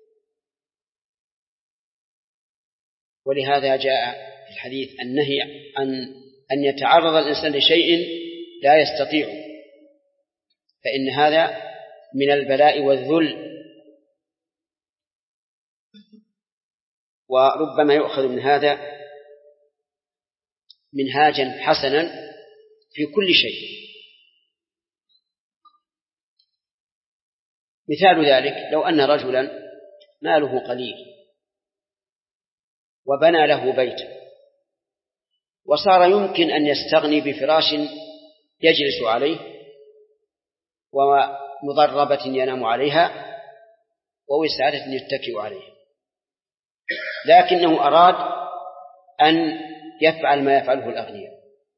ولهذا جاء في الحديث النهي عن أن يتعرض الإنسان لشيء لا يستطيع، فإن هذا من البلاء والذل. وربما يؤخذ من هذا منهاجا حسنا في كل شيء. مثال ذلك لو أن رجلا ماله قليل وبنى له بيتا وصار يمكن أن يستغني بفراش يجلس عليه ومضربة ينام عليها ووسادة يتكئ عليها، لكنه أراد أن يفعل ما يفعله الأغنياء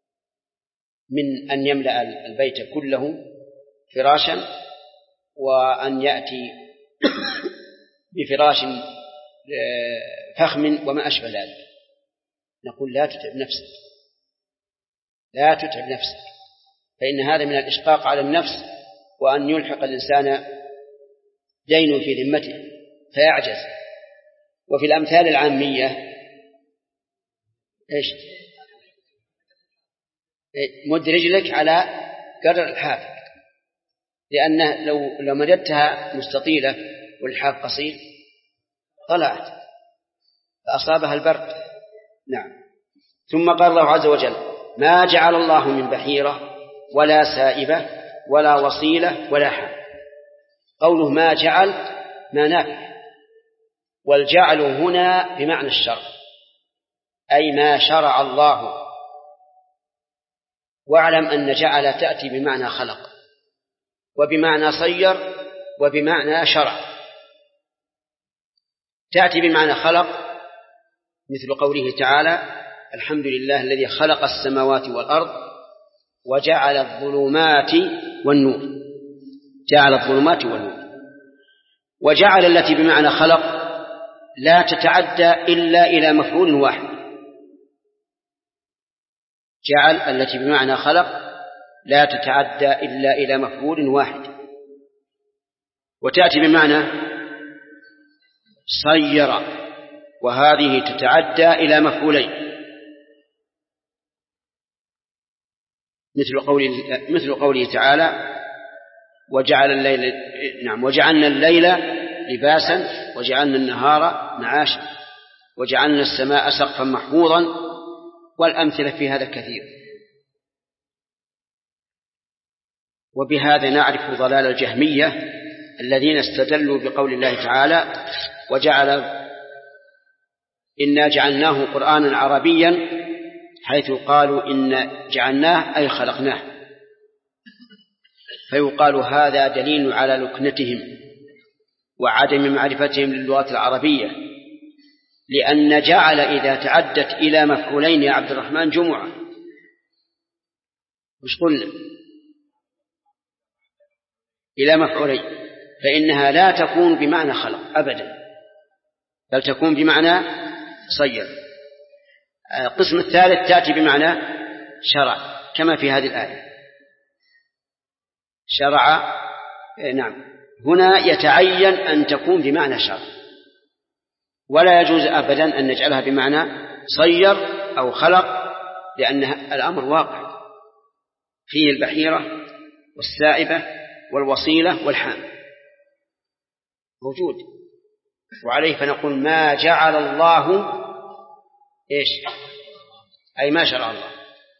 من أن يملأ البيت كله فراشا وأن يأتي بفراش فخم وما أشبه ذلك. نقول لا تتعب نفسك، لا تتعب نفسك، فإن هذا من الإشقاق على النفس، وأن يلحق الإنسان دين في ذمته فيعجز. وفي الأمثال العامية إيش؟ مد رجلك على قدر الحافة، لأن لو مددتها مستطيلة والحاف قصير طلعت فأصابها البرد. نعم. ثم قال الله عز وجل: ما جعل الله من بحيرة ولا سائبة ولا وصيلة ولا حام. قوله ما جعل ما نافع، والجعل هنا بمعنى الشرع، أي ما شرع الله. واعلم أن جعل تأتي بمعنى خلق وبمعنى صير وبمعنى شرع. تأتي بمعنى خلق مثل قوله تعالى: الحمد لله الذي خلق السماوات والأرض وجعل الظلمات والنور. جعل الظلمات والنور. وجعل التي بمعنى خلق لا تتعدى إلا إلى مفعول واحد. جعل التي بمعنى خلق لا تتعدى إلا إلى مفعول واحد. وتأتي بمعنى صير، وهذه تتعدى إلى مفعولين، مثل قوله تعالى: وجعلنا الليل لباسا وجعلنا النهار معاشا وجعلنا السماء سقفا محفوظا، والأمثلة في هذا كثير. وبهذا نعرف ضلال الجهمية الذين استدلوا بقول الله تعالى: إنا جعلناه قرآنا عربيا، حيث قالوا إن جعلناه أي خلقناه، فيقال هذا دليل على لكنتهم وعدم معرفتهم للغة العربية، لأن جعل إذا تعدت إلى مفعولين يا عبد الرحمن جمعة. وش قلنا؟ إلى مفعولين، فإنها لا تكون بمعنى خلق أبدا، بل تكون بمعنى صير. القسم الثالث تأتي بمعنى شرع كما في هذه الآية. شرع، نعم، هنا يتعين أن تكون بمعنى شرع، ولا يجوز أبدا أن نجعلها بمعنى صير أو خلق، لأن الأمر واقع فيه البحيرة والسائبة والوصيلة والحام موجود، وعليه فنقول ما جعل الله إيش؟ أي ما شرع الله.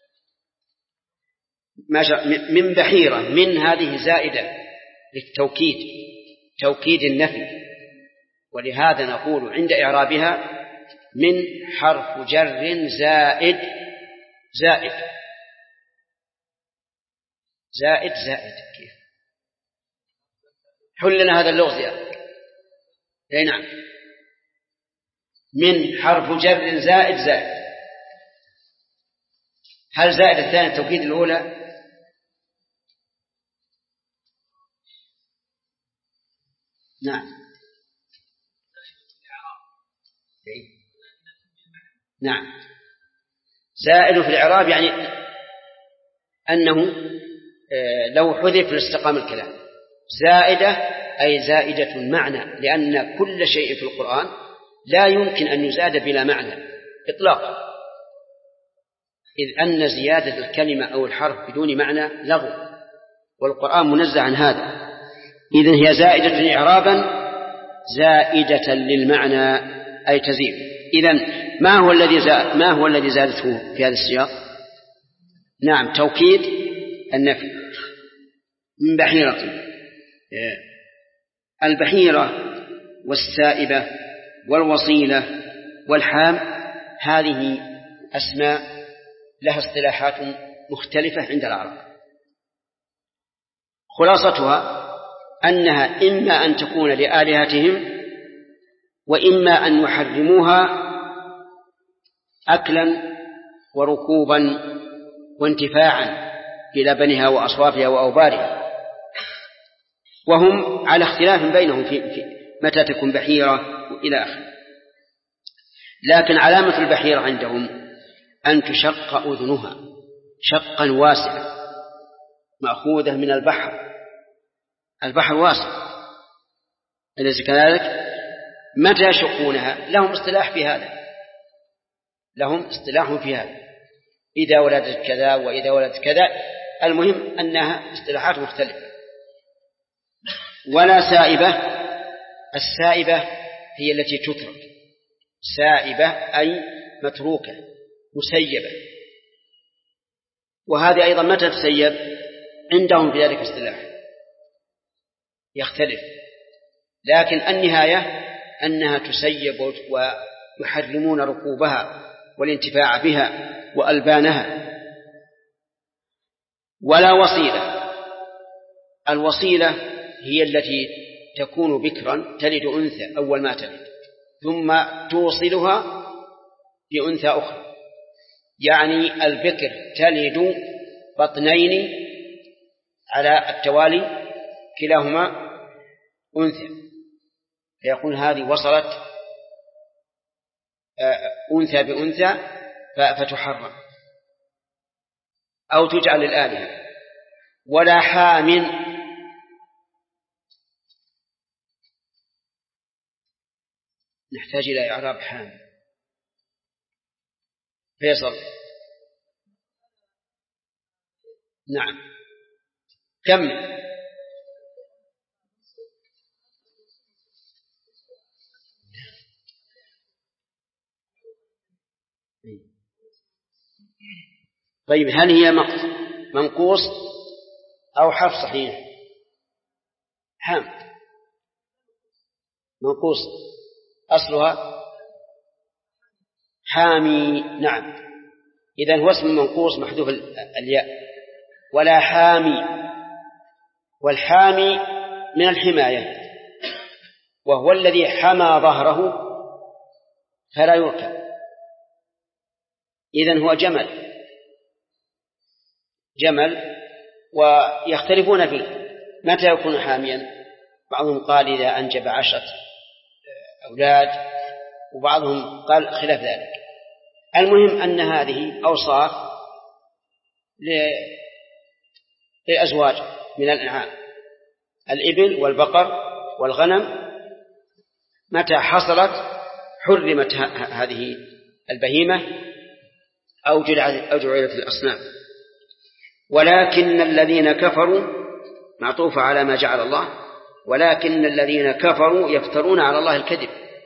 من بحيرة، من هذه زائدة للتوكيد، توكيد النفي، ولهذا نقول عند إعرابها: من حرف جر زائد. زائد زائد زائد كيف؟ حل لنا هذا اللغز يا أخي. نعم، من حرف جر زائد زائد. هل زائد الثاني التوكيد الأولى؟ نعم. نعم، زائد في الإعراب يعني أنه لو حذف لاستقام الكلام. زائدة أي زائدة المعنى، لأن كل شيء في القرآن لا يمكن أن يزاد بلا معنى إطلاقا، إذ أن زيادة الكلمة أو الحرف بدون معنى لغو، والقرآن منزه عن هذا. إذن هي زائدة إعرابا زائدة للمعنى أي تزيد. إذن ما هو الذي زادته في هذا السياق؟ نعم، توكيد النفي. من بحيرة، البحيرة والسائبة والوصيلة والحام هذه أسماء لها اصطلاحات مختلفة عند العرب. خلاصتها أنها إما أن تكون لآلهتهم، وإما أن يحرموها أكلا وركوبا وانتفاعا بلبنها وأصوافها وأوبارها، وهم على اختلاف بينهم في متى تكون بحيرة وإلى آخره. لكن علامة البحيرة عندهم أن تشق أذنها شقا واسعا مأخوذة من البحر. البحر واسع، أليس كذلك؟ متى يشقونها؟ لهم اصطلاح في هذا، لهم اصطلاح في هذا، إذا ولدت كذا وإذا ولدت كذا. المهم أنها اصطلاحات مختلفة. ولا سائبة. السائبة هي التي تترك، سائبة أي متروكة مسيبة. وهذه أيضا متى تسيب؟ عندهم في ذلك اصطلاح يختلف، لكن النهاية أنها تسيب ويحرمون ركوبها والانتفاع بها وألبانها. ولا وصيلة. الوصيلة هي التي تكون بكرا تلد أنثى أول ما تلد ثم توصلها بأنثى أخرى، يعني البكر تلد بطنين على التوالي كلاهما أنثى، فيقول هذه وصلت أنثى بأنثى فتحرم أو تجعل الآلهة. ولا حامل. نحتاج إلى إعراب حامل. فيصل. نعم كمل. طيب هل هي منقوص أو حرف صحيح؟ منقوص أصلها حامي. نعم إذن هو اسم منقوص محذوف الياء. ولا حامي. والحامي من الحماية، وهو الذي حمى ظهره فلا يركب. إذن هو جمل ويختلفون فيه متى يكون حاميا. بعضهم قال إذا أنجب 10 أولاد، وبعضهم قال خلاف ذلك. المهم أن هذه أوصاف للأزواج من الأنعام، الإبل والبقر والغنم، متى حصلت حرمت هذه البهيمة أو جعلت الأصنام. ولكن الذين كفروا معطوفة على ما جعل الله، ولكن الذين كفروا يفترون على الله الكذب،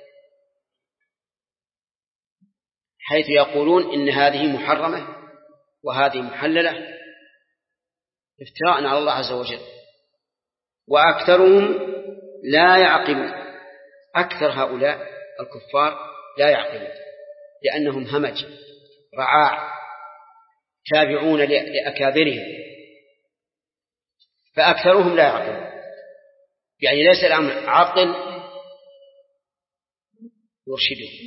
حيث يقولون إن هذه محرمة وهذه محللة، افتراء على الله عز وجل. وأكثرهم لا يعقلون. أكثر هؤلاء الكفار لا يعقلون، لأنهم همج رعاع تابعون لأكابرهم، فأكثرهم لا يعقلون. يعني ليس الأمر عقل يرشدهم،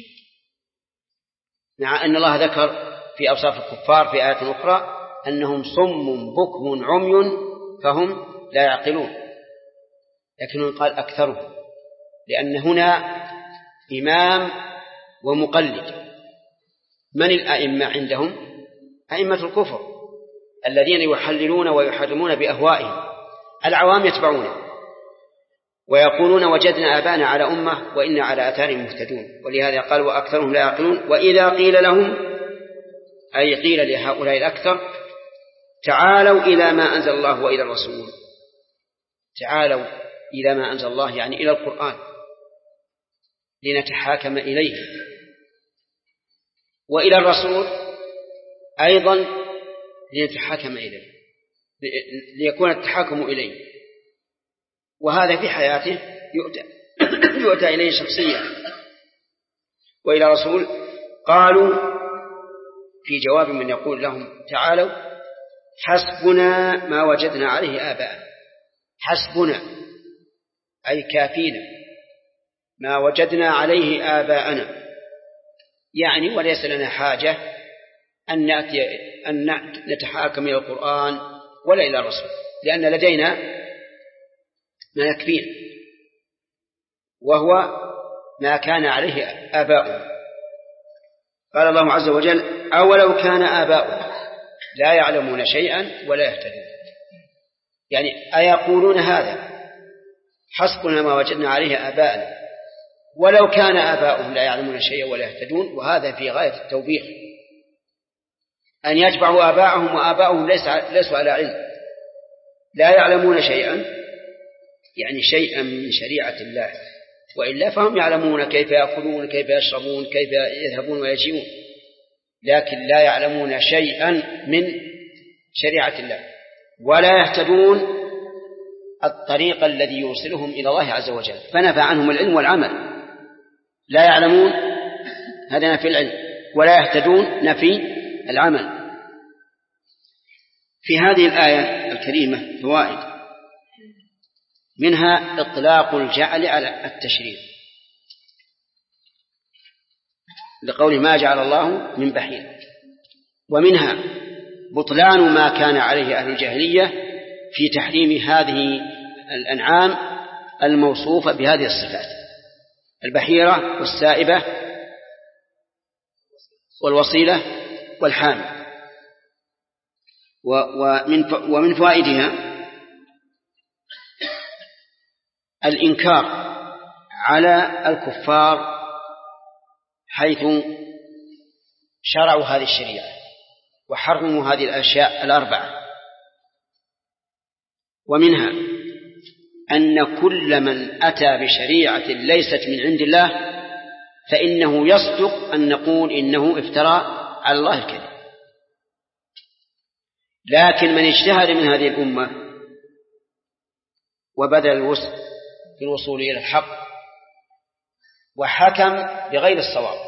مع أن الله ذكر في أوصاف الكفار في آية أخرى أنهم صم بكم عمي فهم لا يعقلون، لكنه قال أكثرهم، لأن هنا إمام ومقلد. من الأئمة عندهم؟ أئمة الكفر الذين يحللون ويحرمون بأهوائهم، العوام يتبعونه ويقولون وجدنا آبانا على أمة وإنا على آثارهم مهتدون. ولهذا قال وأكثرهم لا يعقلون. وإذا قيل لهم، أي قيل لهؤلاء الأكثر، تعالوا إلى ما أنزل الله وإلى الرسول. تعالوا إلى ما أنزل الله يعني إلى القرآن لنتحاكم إليه، وإلى الرسول أيضا لنتحاكم إليه، ليكون التحاكم إليه. وهذا في حياته يؤتى إليه شخصيا. وإلى رسول قالوا في جواب من يقول لهم تعالوا حسبنا ما وجدنا عليه آباءنا. حسبنا أي كافينا ما وجدنا عليه آباءنا، يعني وليس لنا حاجة أن نتحاكم إلى القرآن ولا إلى الرسول، لأن لدينا ما يكفينا، وهو ما كان عليه آباؤنا. قال الله عز وجل أولو كان آباؤنا لا يعلمون شيئا ولا يهتدون. يعني أيقولون هذا حسبنا ما وجدنا عليه آباءنا ولو كان آباؤهم لا يعلمون شيئا ولا يهتدون. وهذا في غاية التوبيخ، أن يتبعوا آباءهم وآباؤهم ليسوا على علم، لا يعلمون شيئا يعني شيئا من شريعة الله، وإلا فهم يعلمون كيف يأكلون، كيف يشربون، كيف يذهبون ويجيئون، لكن لا يعلمون شيئا من شريعة الله، ولا يهتدون الطريق الذي يوصلهم إلى الله عز وجل، فنفى عنهم العلم والعمل. لا يعلمون، هذا نفي العلم، ولا يهتدون نفي العمل. في هذه الآية الكريمة فوائد، منها إطلاق الجعل على التشريع لقول ما جعل الله من بحيرة، ومنها بطلان ما كان عليه أهل الجاهلية في تحريم هذه الأنعام الموصوفة بهذه الصفات: البحيرة والسائبة والوصيلة والحامل. ومن فوائدها الإنكار على الكفار حيث شرعوا هذه الشريعة وحرموا هذه الأشياء الأربعة. ومنها أن كل من أتى بشريعة ليست من عند الله فإنه يصدق أن نقول إنه افترى على الله الكذب. لكن من اجتهد من هذه الأمة وبذل الوسع في الوصول إلى الحق وحكم بغير الصواب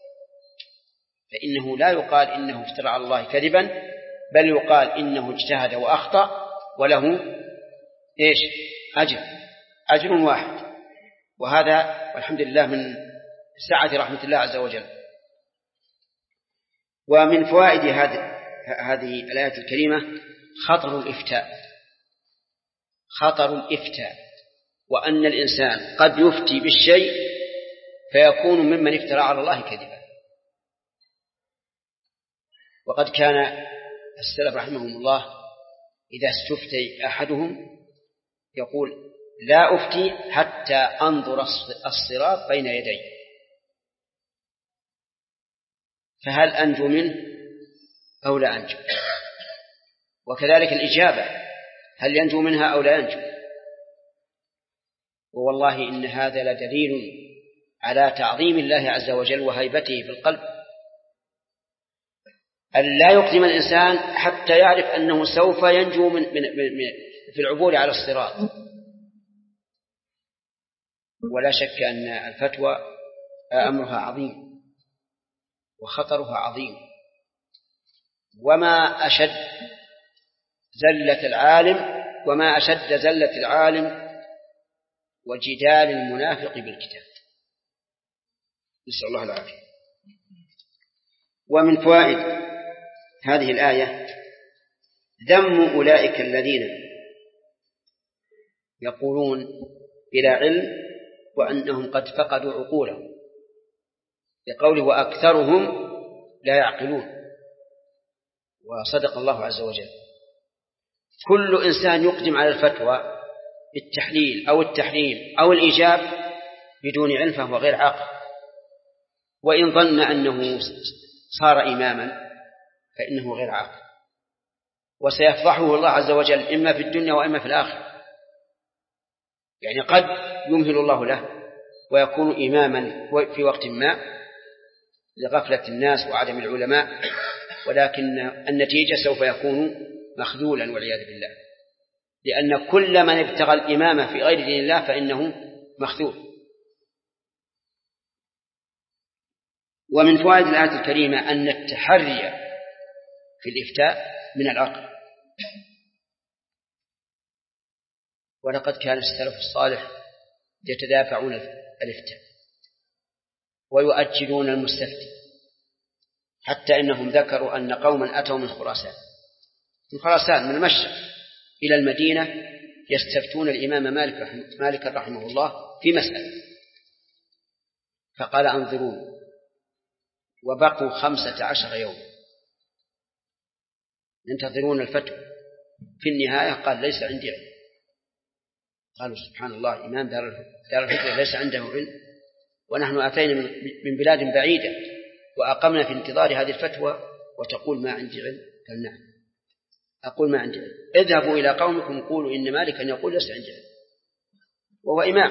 فإنه لا يقال إنه افترى على الله كذبا، بل يقال إنه اجتهد وأخطأ وله إيش؟ أجر واحد. وهذا والحمد لله من سعة رحمة الله عز وجل. ومن فوائد هذه الآية الكريمة خطر الإفتاء، وأن الإنسان قد يفتي بالشيء فيكون ممن افترى على الله كذبا. وقد كان السلف رحمهم الله إذا استفتي أحدهم يقول: لا أفتي حتى أنظر الصراط بين يدي، فهل أنجو منه أو لا أنجو؟ وكذلك الإجابة، هل ينجو منها أو لا ينجو؟ ووالله إن هذا لدليل على تعظيم الله عز وجل وهيبته في القلب، أن لا يقدم الإنسان حتى يعرف أنه سوف ينجو في العبور على الصراط. ولا شك أن الفتوى أمرها عظيم وخطرها عظيم، وما أشد زلة العالم وجدال المنافق بالكتاب، نسأل الله العافية. ومن فوائد هذه الآية ذم أولئك الذين يقولون بلا علم وأنهم قد فقدوا عقولهم، لقوله وأكثرهم لا يعقلون. وصدق الله عز وجل. كل إنسان يقدم على الفتوى بالتحليل أو التحريم أو الإيجاب بدون علم فهو غير عاقل، وإن ظن أنه صار إماما فإنه غير عاقل، وسيفضحه الله عز وجل إما في الدنيا وإما في الآخرة. يعني قد يمهل الله له ويكون إماما في وقت ما لغفلة الناس وعدم العلماء، ولكن النتيجة سوف يكون مخذولا والعياذ بالله، لأن كل من ابتغى الإمامة في غير دين الله فإنه مخذول. ومن فوائد الآية الكريمة أن التحري في الإفتاء من العقل. ولقد كان السلف الصالح يتدافعون الإفتاء ويؤجلون المستفتي، حتى إنهم ذكروا أن قوما أتوا من خراسان من المشرق إلى المدينة يستفتون الإمام مالك رحمه الله في مسألة، فقال أنظرون، وبقوا 15 يوم ينتظرون الفتوى. في النهاية قال ليس عندي علم. قالوا سبحان الله، إمام دار الفتوى ليس عنده علم، ونحن أتينا من بلاد بعيدة وأقمنا في انتظار هذه الفتوى وتقول ما عندي علم؟ قال نعم أقول ما عندي علم. اذهبوا إلى قومكم قولوا إن مالكا يقول ليس عندي علم. وهو إمام،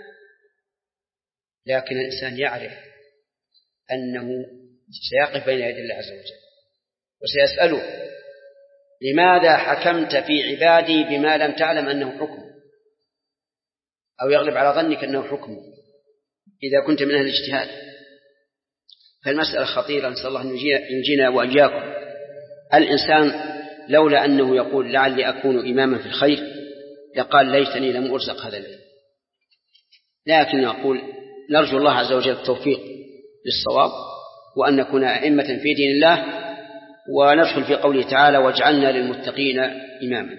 لكن الإنسان يعرف أنه سيقف بين يدي الله عز وجل وسيسأله: لماذا حكمت في عبادي بما لم تعلم أنه حكم، أو يغلب على ظنك أنه حكم إذا كنت من أهل الاجتهاد. فالمسألة خطيرة، نسأل الله أن ينجينا وإياكم. الإنسان لولا أنه يقول لعلي أكون إماما في الخير لقال ليتني لم أرزق هذا العلم، لكن نقول نرجو الله عز وجل التوفيق للصواب، وأن نكون أئمة في دين الله، وندخل في قوله تعالى: واجعلنا للمتقين إماما.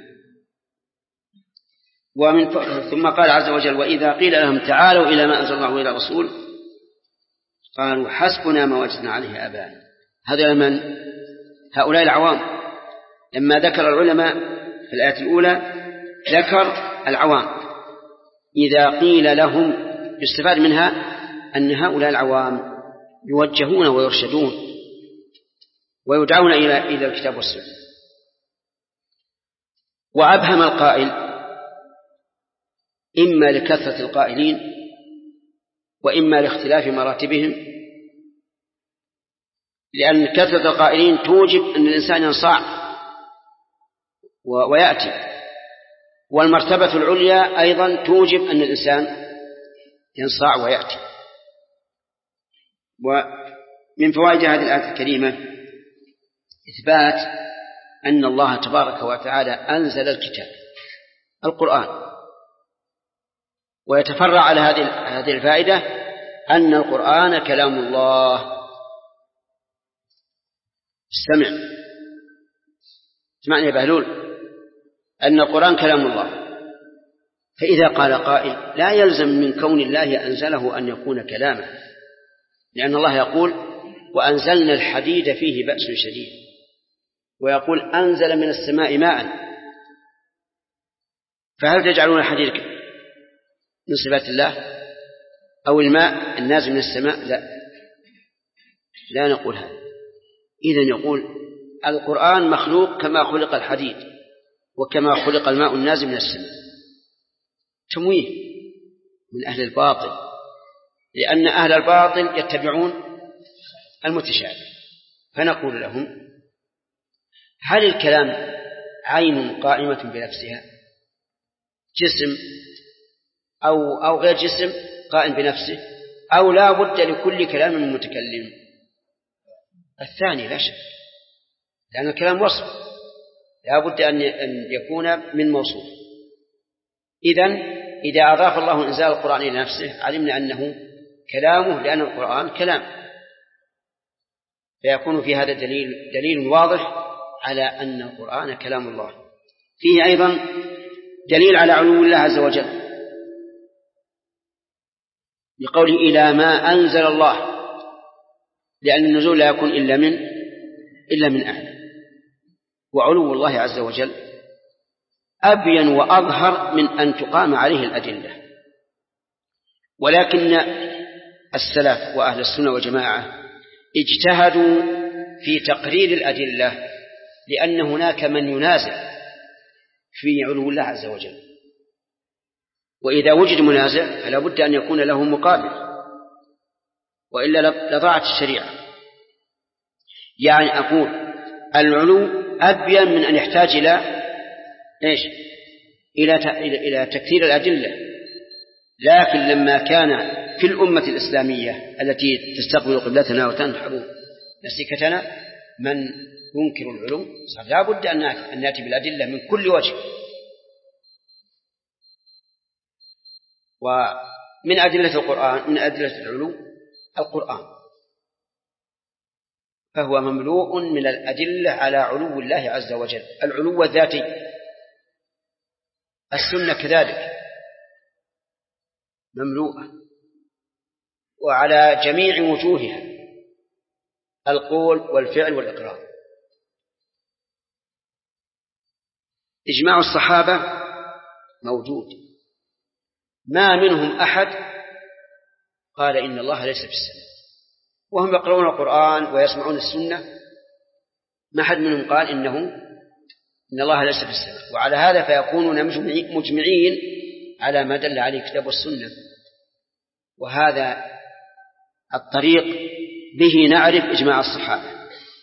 ثم قال عز وجل: وإذا قيل لهم تعالوا إلى ما أنزل الله وإلى رسول قالوا حسبنا ما وجدنا عليه آباءنا. هذا من هؤلاء العوام. لما ذكر العلماء في الآية الأولى ذكر العوام. إذا قيل لهم يستفاد منها أن هؤلاء العوام يوجهون ويرشدون ويدعون إلى الكتاب والسنة. وأبهم القائل إما لكثرة القائلين وإما لاختلاف مراتبهم، لأن كثرة القائلين توجب أن الإنسان ينصاع ويأتي، والمرتبة العليا أيضا توجب أن الإنسان ينصاع ويأتي. ومن فوائد هذه الآية الكريمة إثبات أن الله تبارك وتعالى أنزل الكتاب القرآن، ويتفرع على هذه الفائدة أن القرآن كلام الله. اسمعني يا بهلول، أن القرآن كلام الله. فإذا قال قائل لا يلزم من كون الله أنزله أن يكون كلاما، لأن الله يقول: وأنزلنا الحديد فيه بأس شديد، ويقول: أنزل من السماء ماء. فهل تجعلون الحديد من صفات الله أو الماء النازل من السماء؟ لا نقول هذا. إذن يقول القرآن مخلوق كما خلق الحديد وكما خلق الماء النازل من السماء. تمويه من أهل الباطل، لأن أهل الباطل يتبعون المتشابه. فنقول لهم: هل الكلام عين قائمة بنفسها، جسم أو غير جسم قائم بنفسه، أو لا بد لكل كلام من متكلم؟ الثاني لا شك، لأن الكلام وصف لا بد أن يكون من موصوف. إذا أضاف الله إنزال القرآن إلى نفسه علمنا أنه كلامه، لأن القرآن كلام، فيكون في هذا دليل واضح على أن القرآن كلام الله. فيه أيضا دليل على علو الله عز وجل بقوله: إلى ما أنزل الله، لأن النزول لا يكون إلا من أهله. وعلو الله عز وجل أبين وأظهر من أن تقام عليه الأدلة. ولكن السلف وأهل السنة والجماعة اجتهدوا في تقرير الأدلة، لأن هناك من ينازع في علو الله عز وجل، وإذا وجد منازع فلا بد أن يكون له مقابل، وإلا لضاعت الشريعة. يعني أقول العلو أبين من أن يحتاج إلى تكثير الأدلة. لكن لما كان في الأمة الإسلامية التي تستقبل قبلتنا وتنحر نسيكتنا من ينكر العلو، لا بد أن نأتي بالأدلة من كل وجه. ومن أدلة القرآن، من أدلة العلو القرآن، فهو مملوء من الأدلة على علو الله عز وجل، العلو الذاتي. السنة كذلك مملوءة وعلى جميع وجوهها، القول والفعل والإقرار. إجماع الصحابة موجود، ما منهم أحد قال إن الله ليس في السماء، وهم يقرؤون القرآن ويسمعون السنة، ما أحد منهم قال إن الله ليس في السماء. وعلى هذا فيكونون مجمعين على ما دل عليه الكتاب والسنة. وهذا الطريق به نعرف إجماع الصحابة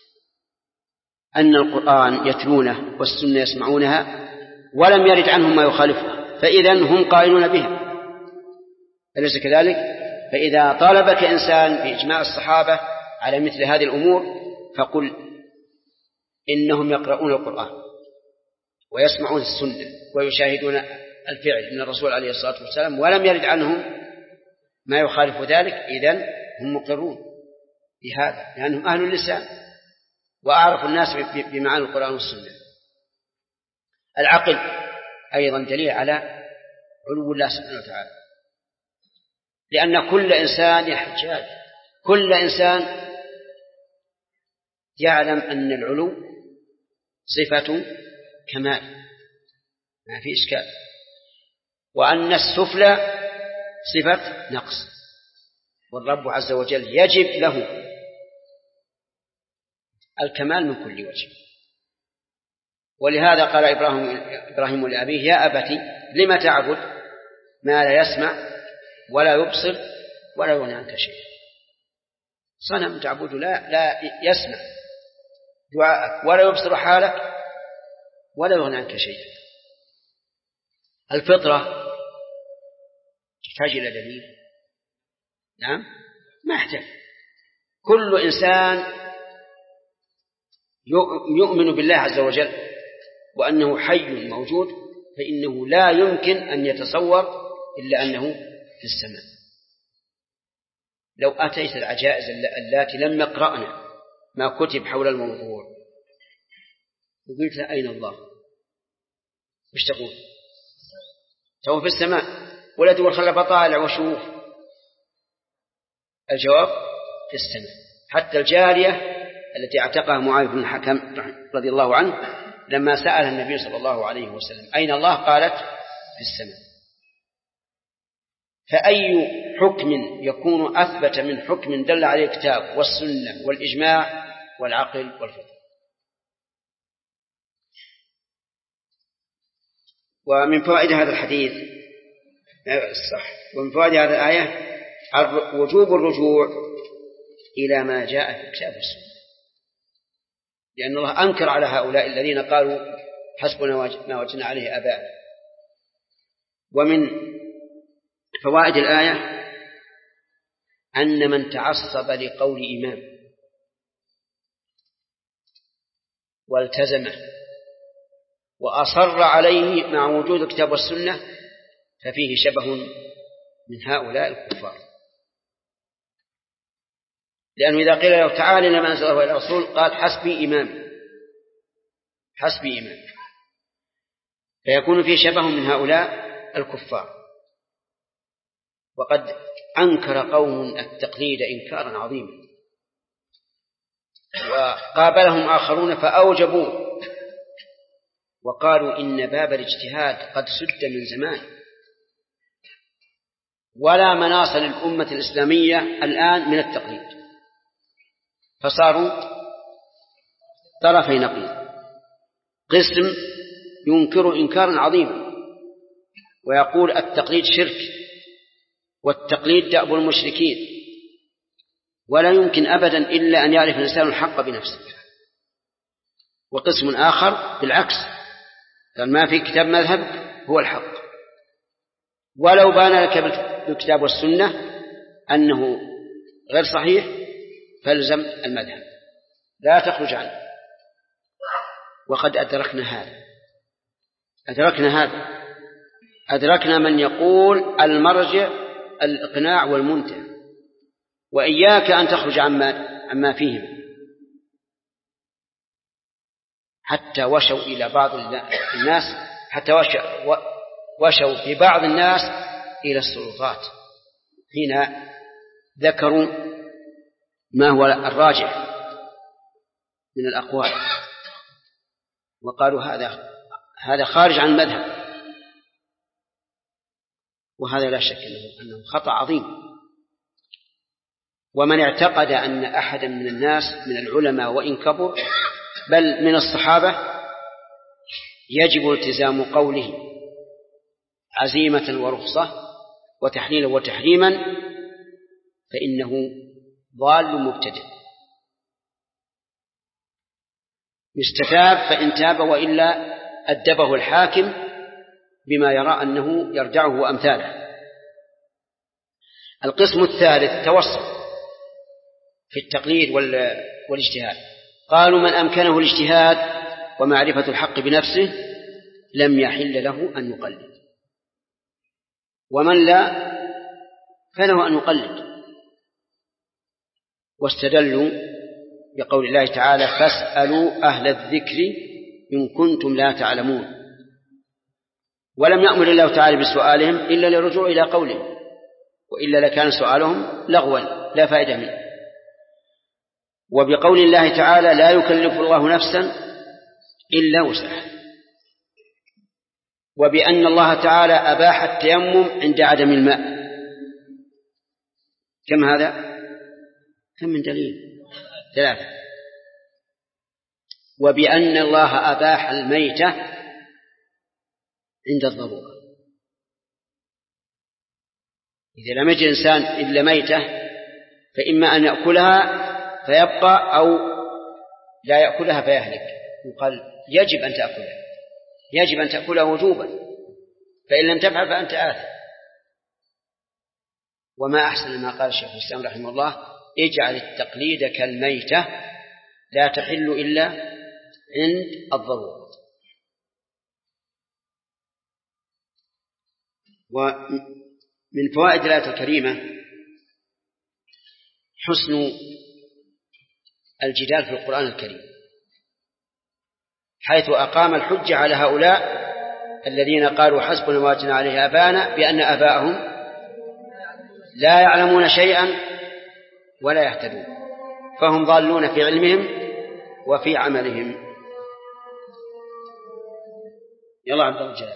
أن القرآن يتلونه والسنة يسمعونها ولم يرد عنهم ما يخالفها، فإذا هم قائلون بها، أليس كذلك؟ فإذا طالبك إنسان بإجماع الصحابة على مثل هذه الأمور فقل إنهم يقرؤون القرآن ويسمعون السنة ويشاهدون الفعل من الرسول عليه الصلاة والسلام ولم يرد عنهم ما يخالف ذلك، إذن هم مقرون بهذا لأنهم أهل اللسان وأعرف الناس بمعاني القرآن والسنة. العقل أيضا دليل على علو الله سبحانه وتعالى، لأن كل إنسان يحتاج، كل إنسان يعلم أن العلو صفة كمال ما في إشكال، وأن السفلى صفة نقص، والرب عز وجل يجب له الكمال من كل وجه. ولهذا قال إبراهيم لأبيه يا أبتي لم تعبد ما لا يسمع ولا يبصر ولا يغني عنك شيء. صنم تعبد لا يسمع دعاءك ولا يبصر حالك ولا يغني عنك شيء. الفطرة تحتاج إلى دليل؟ نعم ما يحتاج. كل إنسان يؤمن بالله عز وجل وأنه حي موجود فإنه لا يمكن أن يتصور إلا أنه في السماء. لو أتيت العجائز التي لم يقرأنا ما كتب حول الموضوع وقلت أين الله وش تقول؟ تقول في السماء. ولا تقول خلف طالع وشوف. الجواب في السماء. حتى الجارية التي اعتقها معاذ بن الحكم رضي الله عنه لما سأل النبي صلى الله عليه وسلم أين الله قالت في السماء. فأي حكم يكون أثبت من حكم دل عليه الكتاب والسنة والإجماع والعقل والفطر. ومن فوائد هذا الحديث الصح ومن فوائد هذه الآية وجوب الرجوع إلى ما جاء في الكتاب والسنة، لأن الله أنكر على هؤلاء الذين قالوا حسبنا ما وجدنا عليه آباءنا. ومن فوائد الآية أن من تعصب لقول إمام والتزمه وأصر عليه مع وجود الكتاب والسنة ففيه شبه من هؤلاء الكفار، لأنه إذا قيل له تعالى لما أنزل الله إلى الرسول قال حسبي إمام حسبي إمام، فيكون فيه شبه من هؤلاء الكفار. وقد أنكر قوم التقليد إنكارا عظيما وقابلهم آخرون فأوجبوه وقالوا إن باب الاجتهاد قد سد من زمان ولا مناص للأمة الإسلامية الآن من التقليد، فصاروا طرفي نقيض. قسم ينكر إنكارا عظيما ويقول التقليد شرك والتقليد دأب المشركين ولا يمكن أبدا إلا أن يعرف الإنسان الحق بنفسه. وقسم آخر بالعكس قال ما في كتاب مذهب هو الحق، ولو بان لك بالكتاب والسنة أنه غير صحيح فالزم المذهب لا تخرج عنه. وقد أدركنا من يقول المرجع الإقناع والمنتهى، وإياك أن تخرج عما فيهم، حتى وشوا إلى بعض الناس، حتى وشوا في بعض الناس إلى السلطات حين ذكروا ما هو الراجح من الأقوال وقالوا هذا خارج عن المذهب، وهذا لا شك أنه خطأ عظيم. ومن اعتقد أن أحدا من الناس من العلماء وإن كبر بل من الصحابة يجب التزام قوله عزيمة ورخصة وتحليلا وتحريما فإنه ضال مبتدع. يستتاب فإن تاب، وإلا أدبه الحاكم بما يرى أنه يردعه وأمثاله. القسم الثالث توسط في التقليد والاجتهاد. قالوا من أمكنه الاجتهاد ومعرفة الحق بنفسه لم يحل له أن يقلد، ومن لا فله أن يقلد. واستدلوا بقول الله تعالى فاسألوا أهل الذكر إن كنتم لا تعلمون، ولم يأمر الله تعالى بسؤالهم إلا للرجوع إلى قوله، وإلا لكان سؤالهم لغوا لا فائدة منه. وبقول الله تعالى لا يكلف الله نفسا إلا وسعها، وبأن الله تعالى أباح التيمم عند عدم الماء. كم هذا؟ كم من دليل؟ 3. وبأن الله أباح الميتة عند الضرورة. إذا لم يجد إنسان إلا ميتة فإما أن يأكلها فيبقى أو لا يأكلها فيهلك، يقال يجب أن تأكلها، يجب أن تأكلها وجوبا، فإن لم تفعل فأنت آثم. وما أحسن ما قال الشيخ الإسلام رحمه الله اجعل التقليد كالميتة لا تحل إلا عند الضرورة. ومن فوائد الآية الكريمة حسن الجدال في القرآن الكريم، حيث أقام الحجة على هؤلاء الذين قالوا حسبنا ما وجدنا عليه آباءنا بأن آباءهم لا يعلمون شيئا ولا يهتدون، فهم ضالون في علمهم وفي عملهم. يلا عبد الرجال.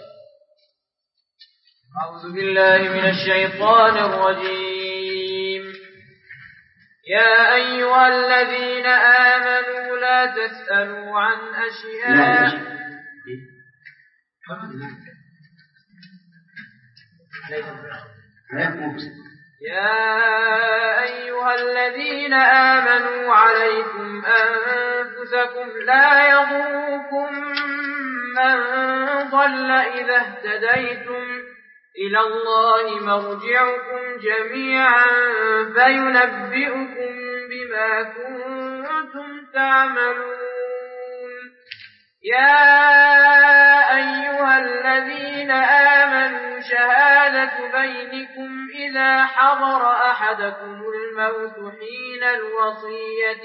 أعوذ بالله من الشيطان الرجيم. يا أيها الذين آمنوا لا تسألوا عن أشياء يا أيها الذين آمنوا عليكم أنفسكم لا يضركم من ضل إذا اهتديتم إلى الله مرجعكم جميعا فينبئكم بما كنتم تعملون. يا أيها الذين آمنوا شهادة بينكم إذا حضر أحدكم الموت حين الوصية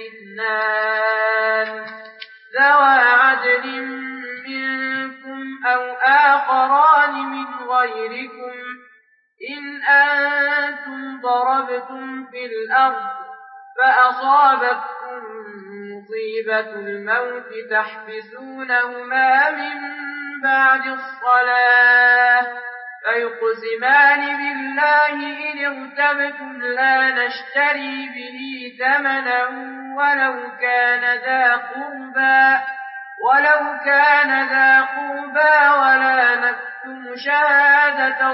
2 ذوى عدل منكم أو آخران من غيركم إن أنتم ضربتم في الأرض فأصابتكم مصيبة الموت تحبسونهما من بعد الصلاة فيقسمان بالله إن ارتبتم لا نشتري به ثمنا ولو كان ذا قربى ولا نكتم شهادة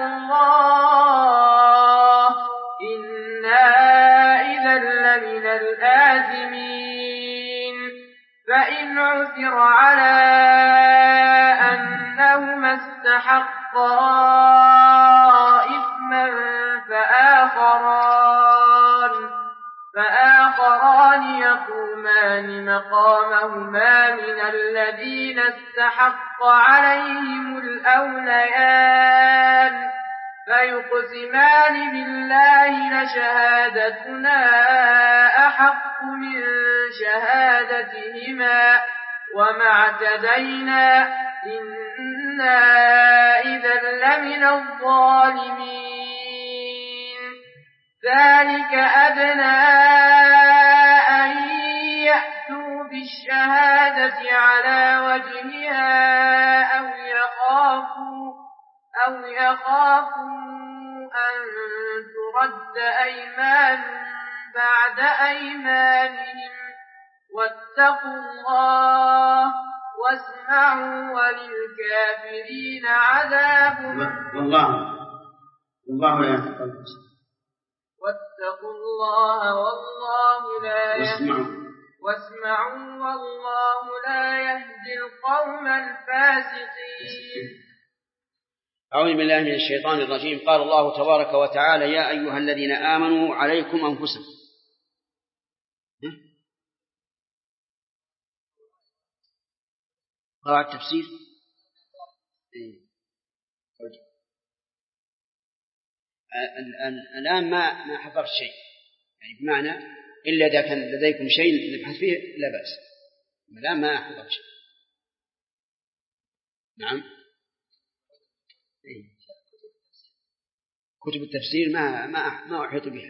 الله إنا إذا لمن الآثمين. فإن عثر على أنهما استحقا إثما فآخران يقومان مقامهما من الذين استحق عليهم الأوليان فيقسمان بالله لشهادتنا أحق من شهادتهما وما اعتدينا إنا إذا لمن الظالمين. ذلك أدنى أن يأتوا بالشهادة على وجهها أو يخافوا أن ترد أيمان بعد أيمانهم واتقوا الله واسمعوا وللكافرين عذاب والله لا يهدي القوم الفاسقين. واتقوا الله والله لا يهدي واسمعوا والله لا يهدي القوم الفاسقين. أعوذ بالله من الشيطان الرجيم. قال الله تبارك وتعالى: يا أيها الذين آمنوا عليكم أنفسكم. قرأ التفسير الآن ما حضرت شيء، يعني بمعنى إلا إذا كان لديكم شيء نبحث فيه لا بأس، الآن ما حضرت شيء. نعم، كتب التفسير ما أحيط بها.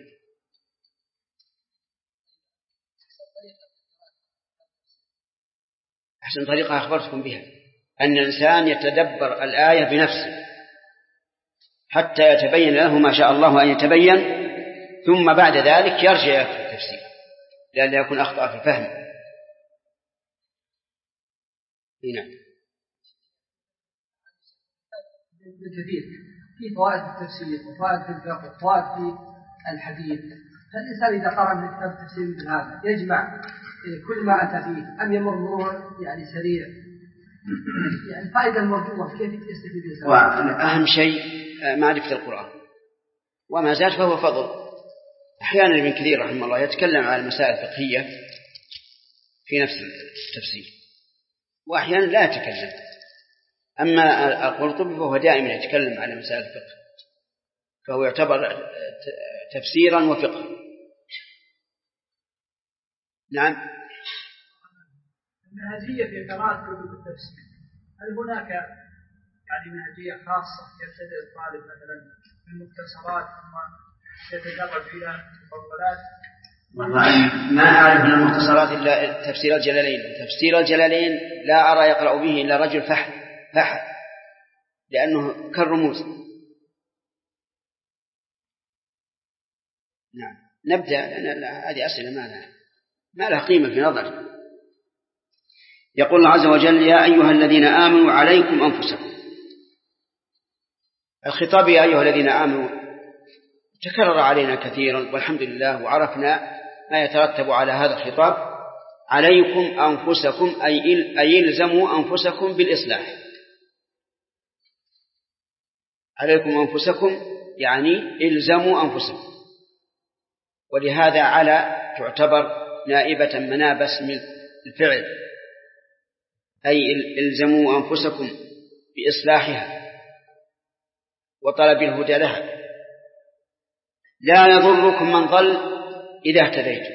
أحسن طريقة أخبرتكم بها أن الإنسان يتدبر الآية بنفسه حتى يتبين له ما شاء الله أن يتبين، ثم بعد ذلك يرجع في التفسير لأن يكون أخطأ في الفهم. نعم. بالكثير في فوائد في التفسير وفوائد في الفقه وفوائد في الحديث، فالإنسان إذا قرأ من كتاب التفسير مثل هذا يجمع كل ما أتى فيه، أن يمر مرور يعني سريع، يعني الفائدة المرجوة كيف يستفيد الإنسان. وأهم شيء معرفة القرآن، وما زاد فهو فضل. أحيانا ابن كثير رحمه الله يتكلم عن المسائل الفقهية في نفس التفسير، وأحيانا لا يتكلم. أما القرطبي فهو دائما يتكلم عن مسائل الفقه، فهو يعتبر تفسيرا وفقها. نعم. المنهجية في قراءة كتب التفسير، هل هناك يعني منهجية خاصة يبتدئ الطالب مثلا بالمختصرات ثم يتدرج إلى المفضلات؟ ما أعرف من المختصرات إلا تفسير الجلالين. تفسير الجلالين لا أرى يقرأ به إلا رجل فحل لأنه كالرموز. نعم، نبدأ. هذه أسئلة ما لها قيمة في نظري. يقول الله عز وجل: يا أيها الذين آمنوا عليكم أنفسكم. الخطاب يا أيها الذين آمنوا تكرر علينا كثيرا والحمد لله، وعرفنا ما يترتب على هذا الخطاب. عليكم أنفسكم أي إلزموا أنفسكم بالإصلاح. عليكم أنفسكم يعني إلزموا أنفسكم، ولهذا على تعتبر نائبة مناب اسم الفعل، أي إلزموا أنفسكم بإصلاحها وطلب الهدى لها. لا يضركم من ضل إذا اهتديتم،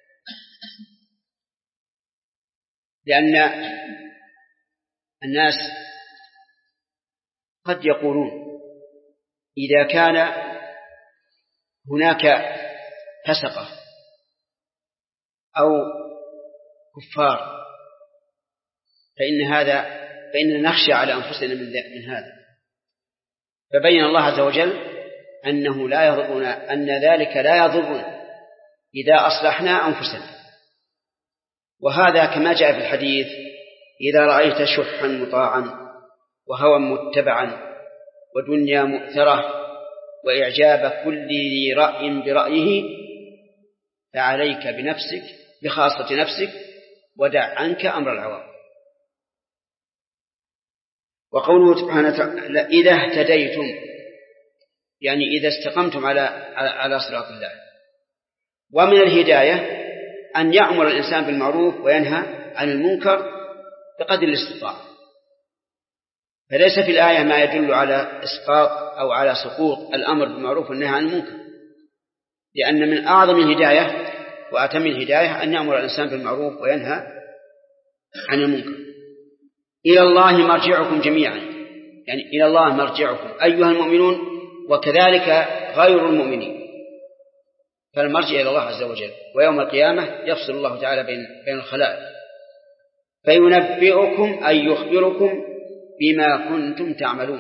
لأن الناس قد يقولون إذا كان هناك فسقة أو كفار فإن نخشى على أنفسنا من هذا، فبين الله عز وجل أنه لا يضرنا، أن ذلك لا يضرنا إذا أصلحنا أنفسنا. وهذا كما جاء في الحديث: إذا رأيت شحا مطاعا وهوى متبعا ودنيا مؤثرة وإعجاب كل ذي رأي برأيه فعليك بنفسك بخاصة نفسك ودع عنك أمر العوام. وقوله سبحانه وتعالى: إذا اهتديتم، يعني إذا استقمتم على صراط الله. ومن الهداية أن يأمر الإنسان بالمعروف وينهى عن المنكر بقدر الاستطاعة، فليس في الآية ما يدل على إسقاط أو على سقوط الأمر بالمعروف والنهي عن المنكر، لأن من أعظم الهداية وأتم الهداية أن يأمر الإنسان بالمعروف وينهى عن المنكر. إلى الله مرجعكم جميعا، يعني إلى الله مرجعكم أيها المؤمنون وكذلك غير المؤمنين، فالمرجع إلى الله عز وجل. ويوم القيامة يفصل الله تعالى بين الخلائق فينبئكم أي يخبركم بما كنتم تعملون.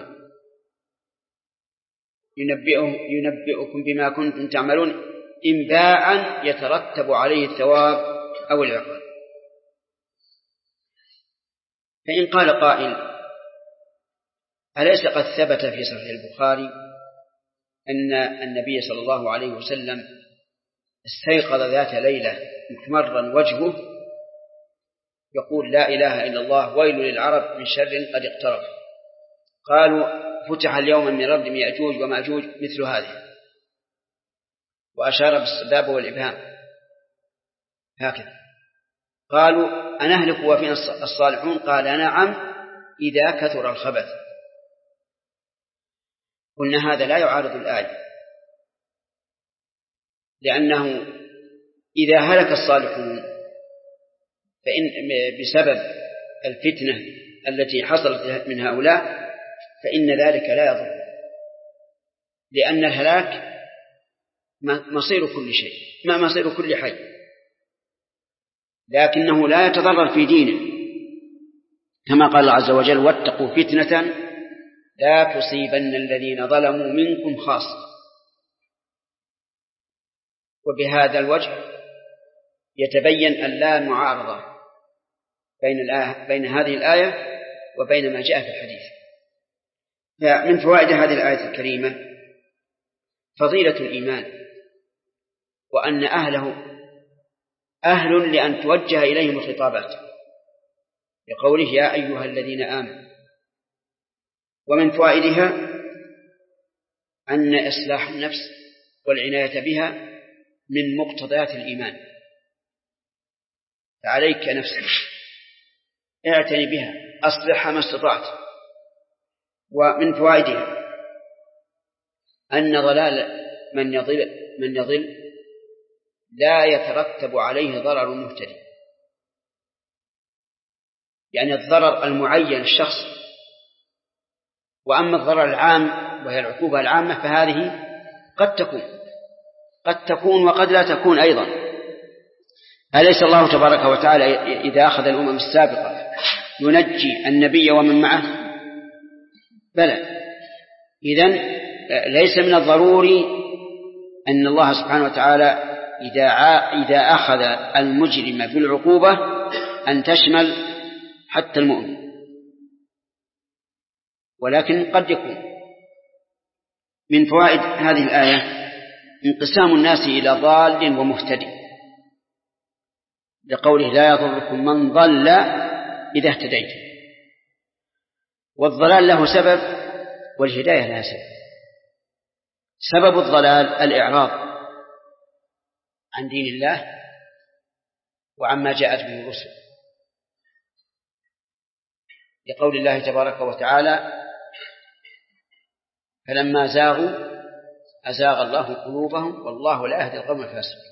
ينبئكم بما كنتم تعملون إنباء يترتب عليه الثواب أو العقاب. فإن قال قائل أليس قد ثبت في صحيح البخاري أن النبي صلى الله عليه وسلم استيقظ ذات ليلة محمرا وجهه يقول لا إله إلا الله ويل للعرب من شر قد اقترب. قالوا فتح اليوم من رد يأجوج ومأجوج مثل هذه، وأشار بالسباب والإبهام هكذا. قالوا أنهلك وفينا الصالحون؟ قال نعم إذا كثر الخبث. قلنا هذا لا يعارض الآية، لأنه إذا هلك الصالحون فإن بسبب الفتنة التي حصلت من هؤلاء فإن ذلك لا يضر، لأن الهلاك مصير كل شيء، ما مصير كل حي، لكنه لا يتضرر في دينه، كما قال الله عز وجل واتقوا فتنة لا تصيبن الذين ظلموا منكم خاصة. وبهذا الوجه يتبين أن لا معارضة بين هذه الآية وبين ما جاء في الحديث. من فوائد هذه الآية الكريمة فضيلة الإيمان، وأن أهله أهل لأن توجه إليهم الخطابات بقوله يا أيها الذين آمنوا. ومن فوائدها أن إصلاح النفس والعناية بها من مقتضيات الإيمان، فعليك نفسك اعتني بها أصلحها ما استطعت. ومن فوائدها أن ضلال من يضل لا يترتب عليه ضرر مهتدي، يعني الضرر المعين الشخص. وأما الضرر العام وهي العقوبة العامة فهذه قد تكون وقد لا تكون أيضا. أليس الله تبارك وتعالى إذا أخذ الأمم السابقة ينجي النبي ومن معه؟ بلى. إذن ليس من الضروري أن الله سبحانه وتعالى إذا أخذ المجرم بالعقوبة أن تشمل حتى المؤمن، ولكن قد يكون. من فوائد هذه الآية انقسام الناس إلى ضال ومهتدي، لقوله لا يضركم من ضل إذا اهتديت. والضلال له سبب والهداية لها سبب. سبب الضلال الإعراض عن دين الله وعما جاءت به الرسل، لقول الله تبارك وتعالى فلما زاغوا أزاغ الله قلوبهم والله لا يهدي القوم الفاسقين.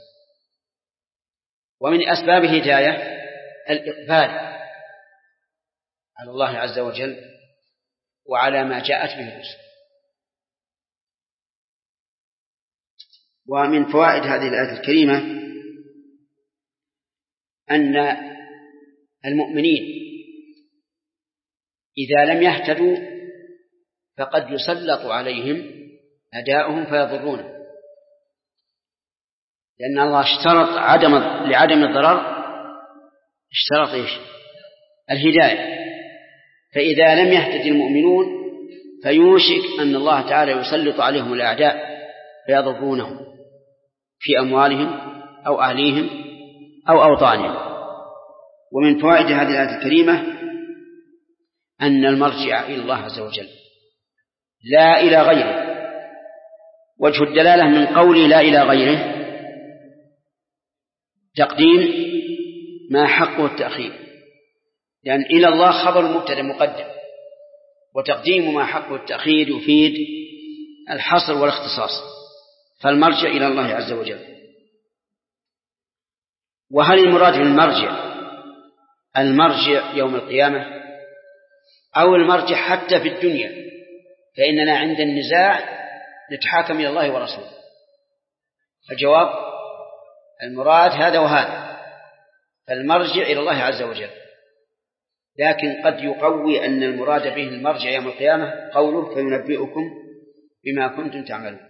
ومن أسباب الهداية الإقبال على الله عز وجل وعلى ما جاءت به الرسل. ومن فوائد هذه الآية الكريمة أن المؤمنين إذا لم يهتدوا فقد يسلط عليهم أداؤهم فيضرونه، لأن الله اشترط لعدم الضرر اشترط الهداية. فإذا لم يهتدي المؤمنون فيوشك أن الله تعالى يسلط عليهم الأعداء فيضرونهم في أموالهم أو أهليهم أو أوطانهم. ومن فوائد هذه الآية الكريمة أن المرجع إلى الله عز وجل لا إلى غيره. وجه الدلالة من قول لا إلى غيره تقديم ما حقه التأخير، لأن إلى الله خبر مبتدأ مقدم، وتقديم ما حقه التأخير يفيد الحصر والاختصاص، فالمرجع إلى الله عز وجل. وهل المراد المرجع يوم القيامة أو المرجع حتى في الدنيا؟ فإننا عند النزاع نتحاكم إلى الله ورسوله. الجواب المراد هذا وهذا، فالمرجع إلى الله عز وجل، لكن قد يقوي أن المراد به المرجع يوم القيامة قوله فينبئكم بما كنتم تعملون.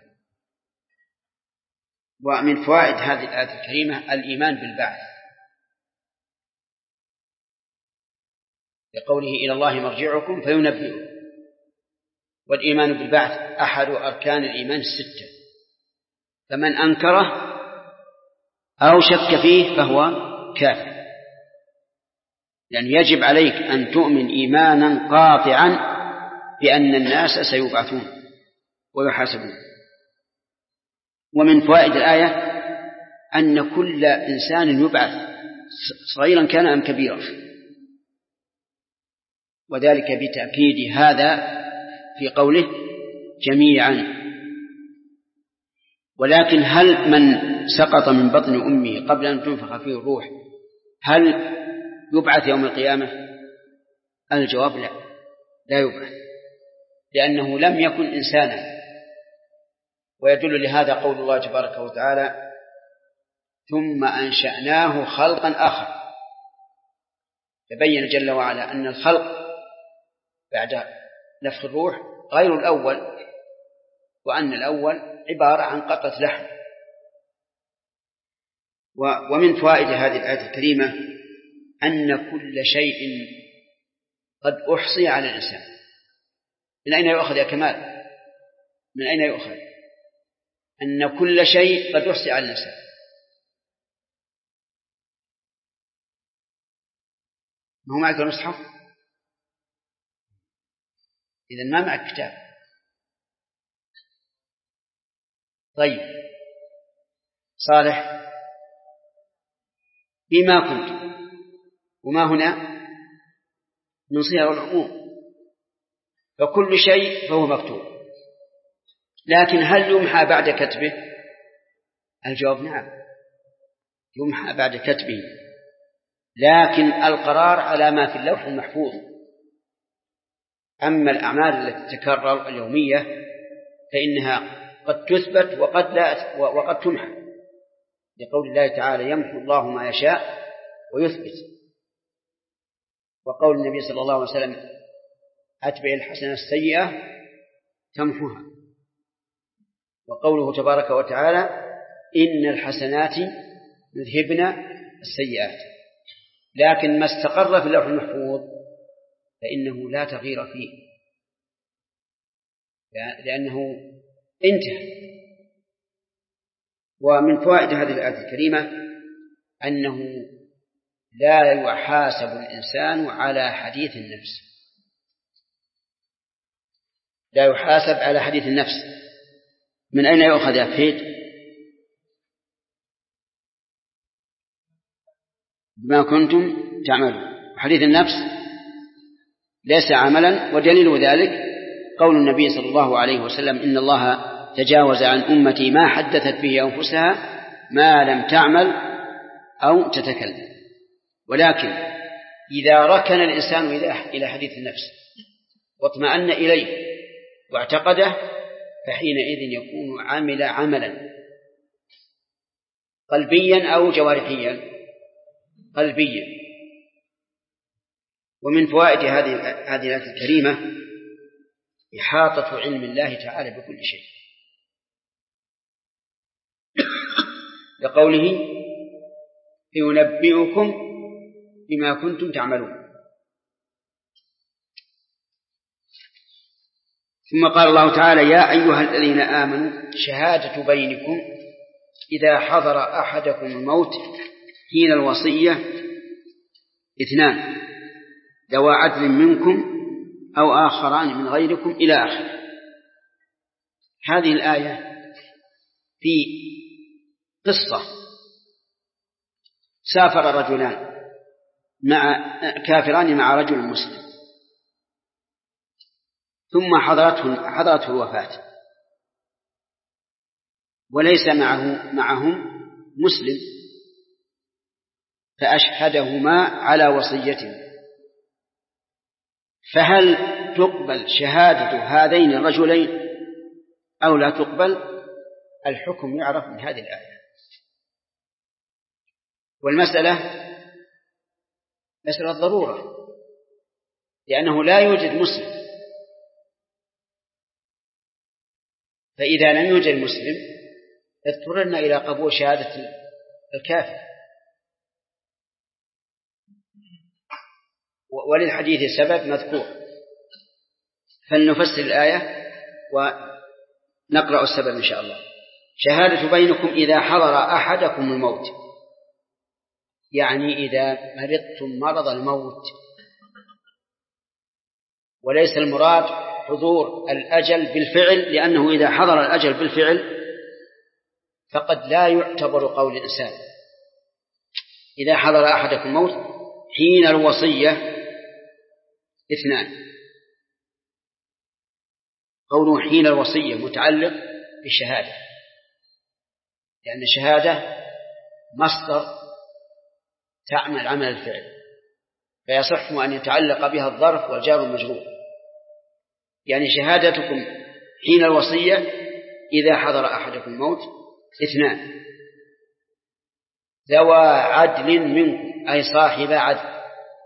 ومن فوائد هذه الآية الكريمة الإيمان بالبعث، لقوله إلى الله مرجعكم فينبئكم. والإيمان بالبعث أحد أركان الإيمان 6، فمن أنكره أو شك فيه فهو كافر. يعني يجب عليك أن تؤمن إيمانا قاطعا بأن الناس سيبعثون ويحاسبون. ومن فوائد الآية أن كل إنسان يبعث صغيرا كان أم كبيرا، وذلك بتأكيد هذا في قوله جميعا. ولكن هل من سقط من بطن أمه قبل أن تنفخ فيه الروح هل يبعث يوم القيامة؟ الجواب لا يبعث، لأنه لم يكن إنسانا. ويدل لهذا قول الله تبارك وتعالى ثم أنشأناه خلقا آخر. تبين جل وعلا أن الخلق بعد نفخ الروح غير الأول، وأن الأول عبارة عن قطعة لحم. ومن فوائد هذه الآية الكريمة أن كل شيء قد أحصي على الإنسان. من أين يؤخذ يا كمال؟ من أين يؤخذ أن كل شيء قد أحصي على الإنسان؟ ما هو معك المصحف؟ إذن ما معك كتاب. طيب صالح، بما كنت، وما هنا من صيغ العموم، فكل شيء فهو مكتوب. لكن هل يمحى بعد كتبه؟ الجواب نعم، يمحى بعد كتبه، لكن القرار على ما في اللوح المحفوظ. أما الأعمال التي تتكرر اليومية فإنها قد تثبت وقد تمحى، لقول الله تعالى يمحو الله ما يشاء ويثبت، وقول النبي صلى الله عليه وسلم أتبع الحسنة السيئة تمحوها، وقوله تبارك وتعالى إن الحسنات يذهبن السيئات. لكن ما استقر في اللوح المحفوظ فإنه لا تغيير فيه، لأنه انتهى. ومن فوائد هذه الآية الكريمة أنه لا يحاسب الإنسان على حديث النفس، لا يحاسب على حديث النفس. من أين يؤخذ يا فهد؟ بما كنتم تعملون. حديث النفس ليس عملا، ودليل ذلك قول النبي صلى الله عليه وسلم إن الله تجاوز عن أمتي ما حدثت به أنفسها ما لم تعمل أو تتكلم. ولكن إذا ركن الإنسان إلى حديث النفس واطمأن إليه واعتقده فحينئذ يكون عمل عملا قلبيا أو جوارحيا، قلبيا. ومن فوائد هذه الآية الكريمة إحاطة علم الله تعالى بكل شيء، لقوله ينبئكم بما كنتم تعملون. ثم قال الله تعالى يا أيها الذين آمنوا شهادة بينكم إذا حضر أحدكم الموت حين الوصية 2 ذوى عدل منكم أو آخران من غيركم إلى آخره. هذه الآية في قصة سافر رجلان كافران مع رجل مسلم، ثم حضرته الوفاة وليس معهم مسلم، فأشهدهما على وصيته. فهل تقبل شهادة هذين الرجلين أو لا تقبل؟ الحكم يعرف من هذه الآية. والمسألة مسألة ضرورة، لأنه لا يوجد مسلم، فإذا لم يوجد مسلم اضطررنا إلى قبول شهادة الكافر. وللحديث سبب مذكور. فلنفسر الآية ونقرأ السبب إن شاء الله. شهادة بينكم إذا حضر أحدكم الموت، يعني إذا مرضتم مرض الموت، وليس المراد حضور الأجل بالفعل، لأنه إذا حضر الأجل بالفعل فقد لا يعتبر قول الإنسان. إذا حضر أحدكم الموت حين الوصية اثنان. قوله حين الوصية متعلق بالشهادة، لأن الشهادة مصدر تعمل عمل الفعل، فيصح أن يتعلق بها الظرف والجار والمجرور. يعني شهادتكم حين الوصية إذا حضر أحدكم الموت اثنان ذوى عدل منكم، أي صاحب عدل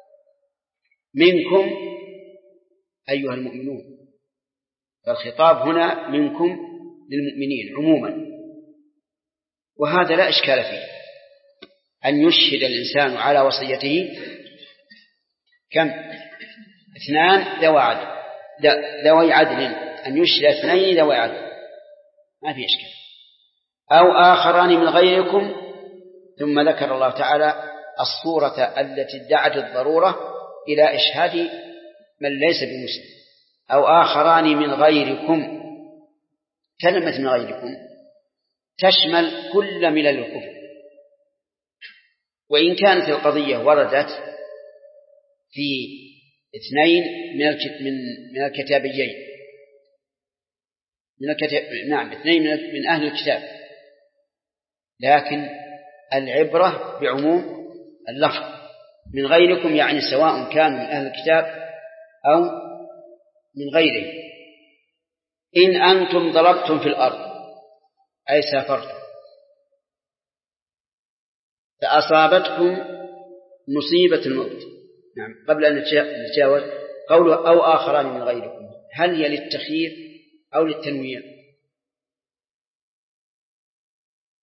منكم أيها المؤمنون، فالخطاب هنا منكم للمؤمنين عموما، وهذا لا إشكال فيه أن يشهد الإنسان على وصيته كم؟ اثنان ذوي عدل، أن يشهد اثنين ذوي عدل ما في إشكال، أو آخران من غيركم. ثم ذكر الله تعالى الصورة التي ادعت الضرورة إلى إشهاد من ليس بمسلم. أو آخران من غيركم، كلمة من غيركم تشمل كل ملل الكفر، وإن كانت القضية وردت في اثنين من الكتابيين نعم اثنين من أهل الكتاب، لكن العبرة بعموم اللفظ. من غيركم يعني سواء كانوا من أهل الكتاب أو من غيره. إن أنتم ضربتم في الأرض أي سافرتم فأصابتكم مصيبة الموت. نعم، قبل أن نتجاوز قوله أو آخران من غيركم، هل هي للتخيير أو للتنويع؟